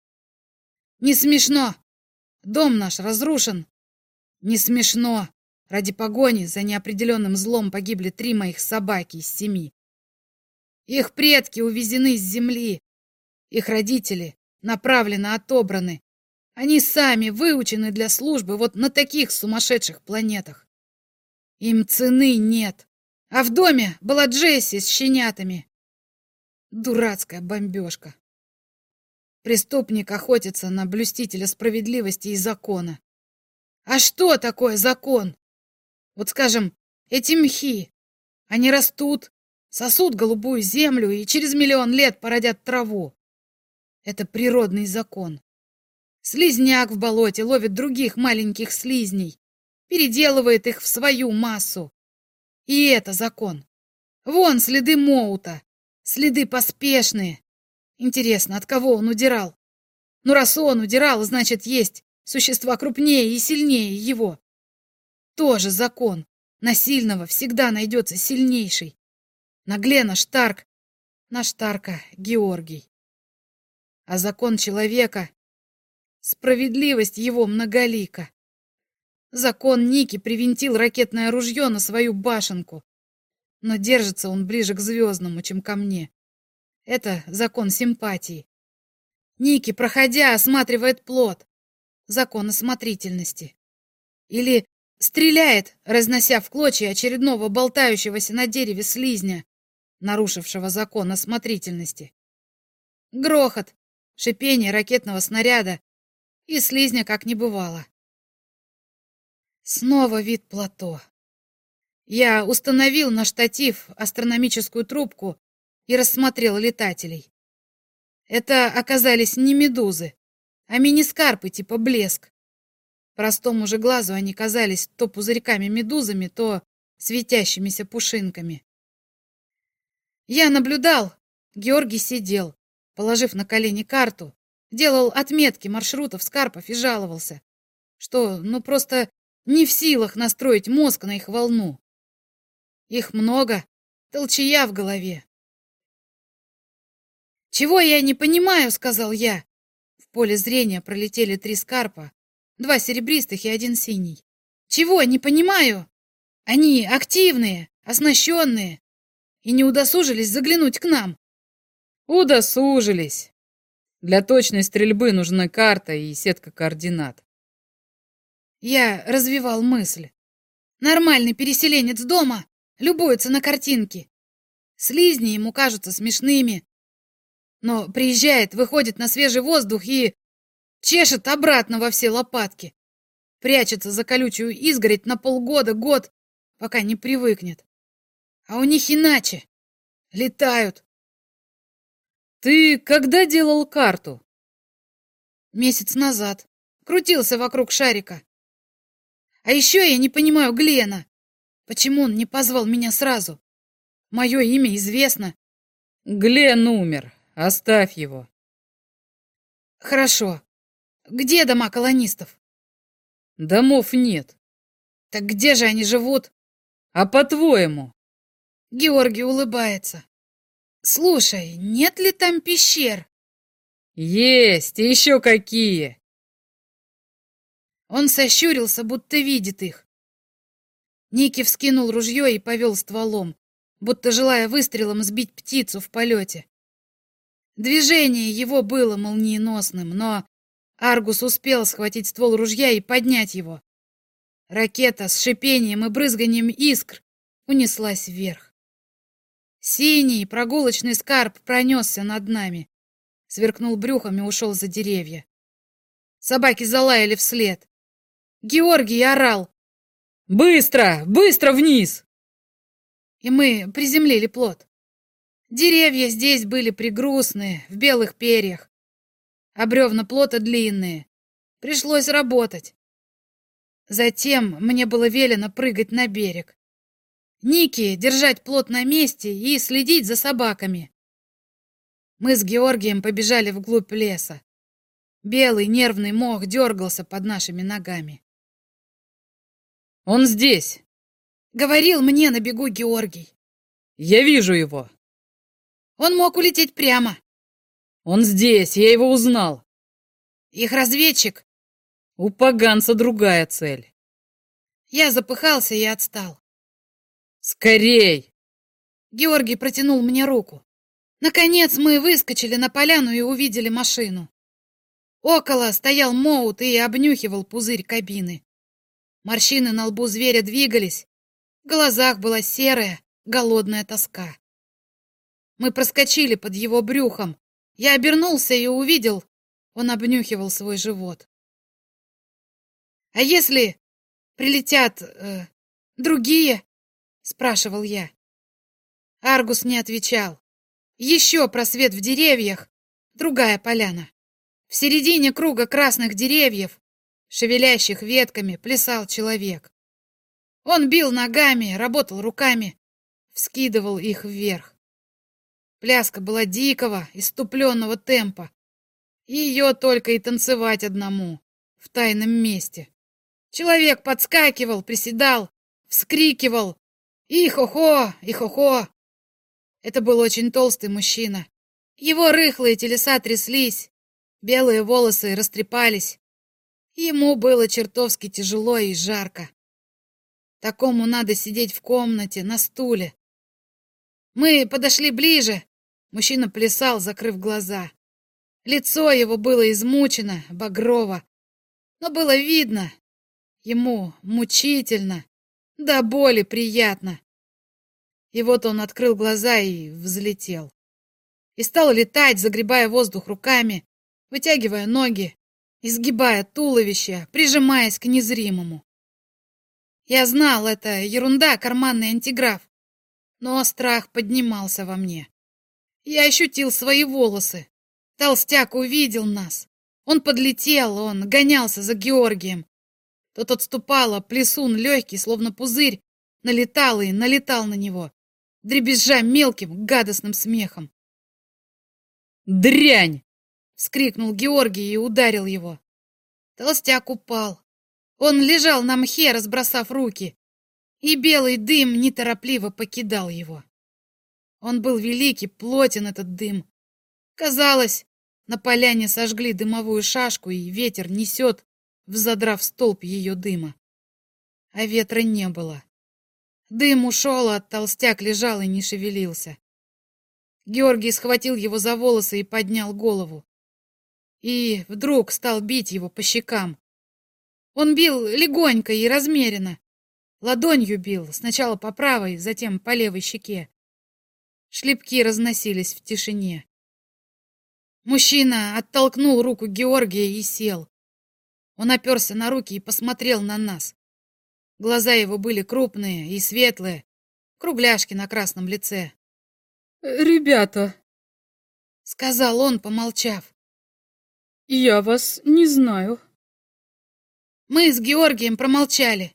Не смешно. Дом наш разрушен. Не смешно. Ради погони за неопределенным злом погибли 3 моих собаки из 7. Их предки увезены с земли. Их родители направленно отобраны. Они сами выучены для службы вот на таких сумасшедших планетах. Им цены нет. А в доме была Джесси с щенятами. Дурацкая бомбежка. Преступник охотится на блюстителя справедливости и закона. А что такое закон? Вот, скажем, эти мхи. Они растут, сосут голубую землю и через 1 000 000 лет породят траву. Это природный закон. Слизняк в болоте ловит других маленьких слизней, переделывает их в свою массу. И это закон. Вон следы Моута, следы поспешные. Интересно, от кого он удирал? Ну, раз он удирал, значит, есть существа крупнее и сильнее его. Тоже закон. На сильного всегда найдется сильнейший. На Глена Штарк, на Штарка Георгий. А закон человека — справедливость его многолика. Закон Ники привинтил ракетное ружье на свою башенку, но держится он ближе к звездному, чем ко мне. Это закон симпатии. Ники, проходя, осматривает плод. Закон осмотрительности. Или стреляет, разнося в клочья очередного болтающегося на дереве слизня, нарушившего закон осмотрительности. Грохот, шипение ракетного снаряда, и слизня как не бывало. Снова вид плато. Я установил на штатив астрономическую трубку и рассмотрел летателей. Это оказались не медузы, а минискарпы типа блеск. Простому же глазу они казались то пузырьками-медузами, то светящимися пушинками. Я наблюдал. Георгий сидел, положив на колени карту, делал отметки маршрутов скарпов и жаловался, что просто не в силах настроить мозг на их волну. Их много, толчая в голове. «Чего я не понимаю?» — сказал я. В поле зрения пролетели 3 скарпа, 2 серебристых и 1 синий. «Чего не понимаю? Они активные, оснащенные и не удосужились заглянуть к нам». Удосужились. Для точной стрельбы нужна карта и сетка координат. Я развивал мысль. Нормальный переселенец дома любуется на картинки. Слизни ему кажутся смешными. Но приезжает, выходит на свежий воздух и чешет обратно во все лопатки. Прячется за колючую изгородь на полгода, год, пока не привыкнет. А у них иначе. Летают. Ты когда делал карту? Месяц назад. Крутился вокруг шарика. А еще я не понимаю Глена. Почему он не позвал меня сразу? Мое имя известно. Глен умер. Оставь его. Хорошо. Где дома колонистов? Домов нет. Так где же они живут? А по-твоему? Георгий улыбается. Слушай, нет ли там пещер? Есть, и еще какие. Он сощурился, будто видит их. Ники вскинул ружье и повел стволом, будто желая выстрелом сбить птицу в полете. Движение его было молниеносным, но Аргус успел схватить ствол ружья и поднять его. Ракета с шипением и брызганием искр унеслась вверх. Синий прогулочный скарб пронесся над нами, сверкнул брюхом и ушел за деревья. Собаки залаяли вслед. Георгий орал. Быстро, быстро вниз! И мы приземлили плот. Деревья здесь были пригрустные, в белых перьях, а бревна плота длинные. Пришлось работать. Затем мне было велено прыгать на берег. Ники держать плот на месте и следить за собаками. Мы с Георгием побежали вглубь леса. Белый нервный мох дергался под нашими ногами. Он здесь. Говорил мне на бегу Георгий. Я вижу его. Он мог улететь прямо. Он здесь, я его узнал. Их разведчик. У поганца другая цель. Я запыхался и отстал. Скорей! Георгий протянул мне руку. Наконец мы выскочили на поляну и увидели машину. Около стоял Моут и обнюхивал пузырь кабины. Морщины на лбу зверя двигались. В глазах была серая, голодная тоска. Мы проскочили под его брюхом. Я обернулся и увидел, он обнюхивал свой живот. «А если прилетят другие?» — спрашивал я. Аргус не отвечал. Еще просвет в деревьях, другая поляна. В середине круга красных деревьев, шевелящих ветками, плясал человек. Он бил ногами, работал руками, вскидывал их вверх. Пляска была дикого, исступленного темпа. Ее только и танцевать одному, в тайном месте. Человек подскакивал, приседал, вскрикивал «И-хо-хо! И-хо-хо!». Это был очень толстый мужчина. Его рыхлые телеса тряслись, белые волосы растрепались. Ему было чертовски тяжело и жарко. Такому надо сидеть в комнате, на стуле. Мы подошли ближе. Мужчина плясал, закрыв глаза. Лицо его было измучено, багрово. Но было видно, ему мучительно, до боли приятно. И вот он открыл глаза и взлетел. И стал летать, загребая воздух руками, вытягивая ноги, изгибая туловище, прижимаясь к незримому. Я знал, это ерунда, карманный антиграф. Но страх поднимался во мне. Я ощутил свои волосы. Толстяк увидел нас. Он подлетел, он гонялся за Георгием. Тот отступал, а плесун легкий, словно пузырь, налетал и налетал на него, дребезжа мелким, гадостным смехом. «Дрянь!» — вскрикнул Георгий и ударил его. Толстяк упал. Он лежал на мхе, разбросав руки, и белый дым неторопливо покидал его. Он был великий, плотен этот дым. Казалось, на поляне сожгли дымовую шашку, и ветер несет, взадрав столб ее дыма. А ветра не было. Дым ушел, а толстяк лежал и не шевелился. Георгий схватил его за волосы и поднял голову. И вдруг стал бить его по щекам. Он бил легонько и размеренно. Ладонью бил, сначала по правой, затем по левой щеке. Шлепки разносились в тишине. Мужчина оттолкнул руку Георгия и сел. Он оперся на руки и посмотрел на нас. Глаза его были крупные и светлые, кругляшки на красном лице. «Ребята», — сказал он, помолчав, — «я вас не знаю». Мы с Георгием промолчали.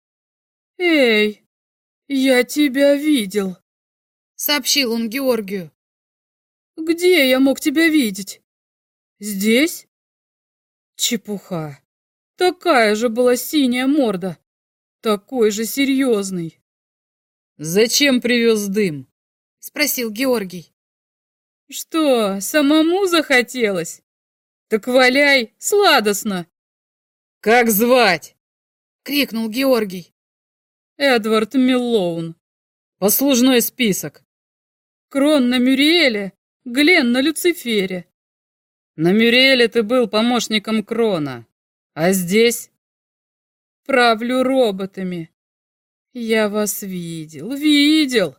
«Эй, я тебя видел», — сообщил он Георгию. «Где я мог тебя видеть? Здесь?» «Чепуха. Такая же была синяя морда. Такой же серьезный». «Зачем привез дым?» — спросил Георгий. «Что, самому захотелось? Так валяй, сладостно». «Как звать?» — крикнул Георгий. «Эдвард Миллоун. Послужной список. Крон на Мюриэле, Глен на Люцифере». «На Мюриэле ты был помощником Крона, а здесь?» «Правлю роботами. Я вас видел.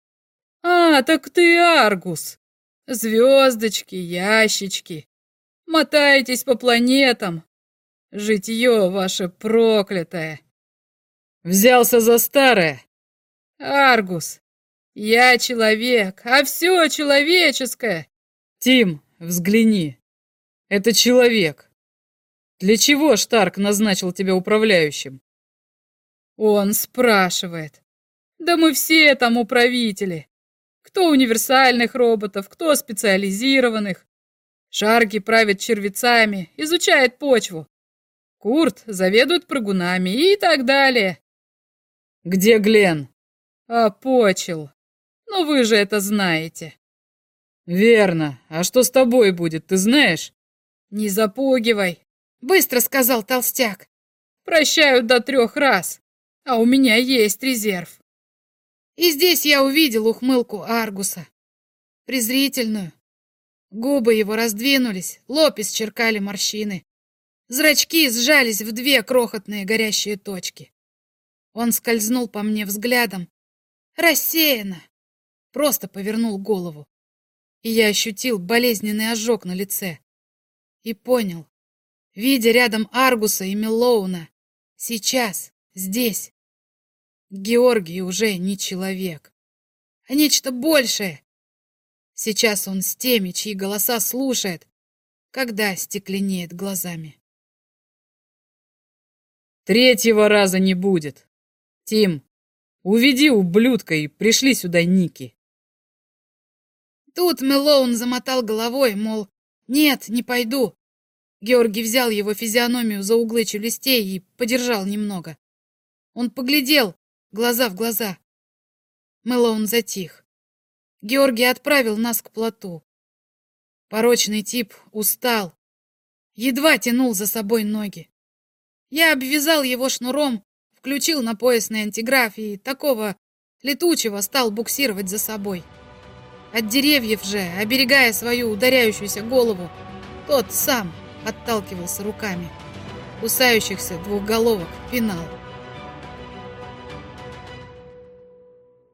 А, так ты Аргус. Звездочки, ящички. Мотаетесь по планетам. Житье ваше проклятое». «Взялся за старое?» «Аргус, я человек, а все человеческое». «Тим, взгляни. Это человек. Для чего Штарк назначил тебя управляющим?» «Он спрашивает. Да мы все там управители. Кто универсальных роботов, кто специализированных. Шарги правят червецами, изучает почву. Курт заведует прыгунами и так далее». «Где Глен?» «Почил. Но вы же это знаете». «Верно. А что с тобой будет, ты знаешь?» «Не запугивай», — быстро сказал толстяк. «Прощают до 3 раз, а у меня есть резерв». И здесь я увидел ухмылку Аргуса. Презрительную. Губы его раздвинулись, лоб исчеркали морщины. Зрачки сжались в 2 крохотные горящие точки. Он скользнул по мне взглядом. Рассеянно. Просто повернул голову. И я ощутил болезненный ожог на лице. И понял, видя рядом Аргуса и Миллоуна, сейчас, здесь, Георгий уже не человек, а нечто большее. Сейчас он с теми, чьи голоса слушает, когда стекленеет глазами. 3-го раза не будет. Тим, уведи ублюдка и пришли сюда Ники». Тут Мэлоун замотал головой, мол, нет, не пойду. Георгий взял его физиономию за углы челюстей и подержал немного. Он поглядел, глаза в глаза. Мэлоун затих. Георгий отправил нас к плоту. Порочный тип устал, едва тянул за собой ноги. Я обвязал его шнуром, включил на поясный антиграф и такого летучего стал буксировать за собой. От деревьев же, оберегая свою ударяющуюся голову, тот сам отталкивался руками. Кусающихся двухголовок пинал.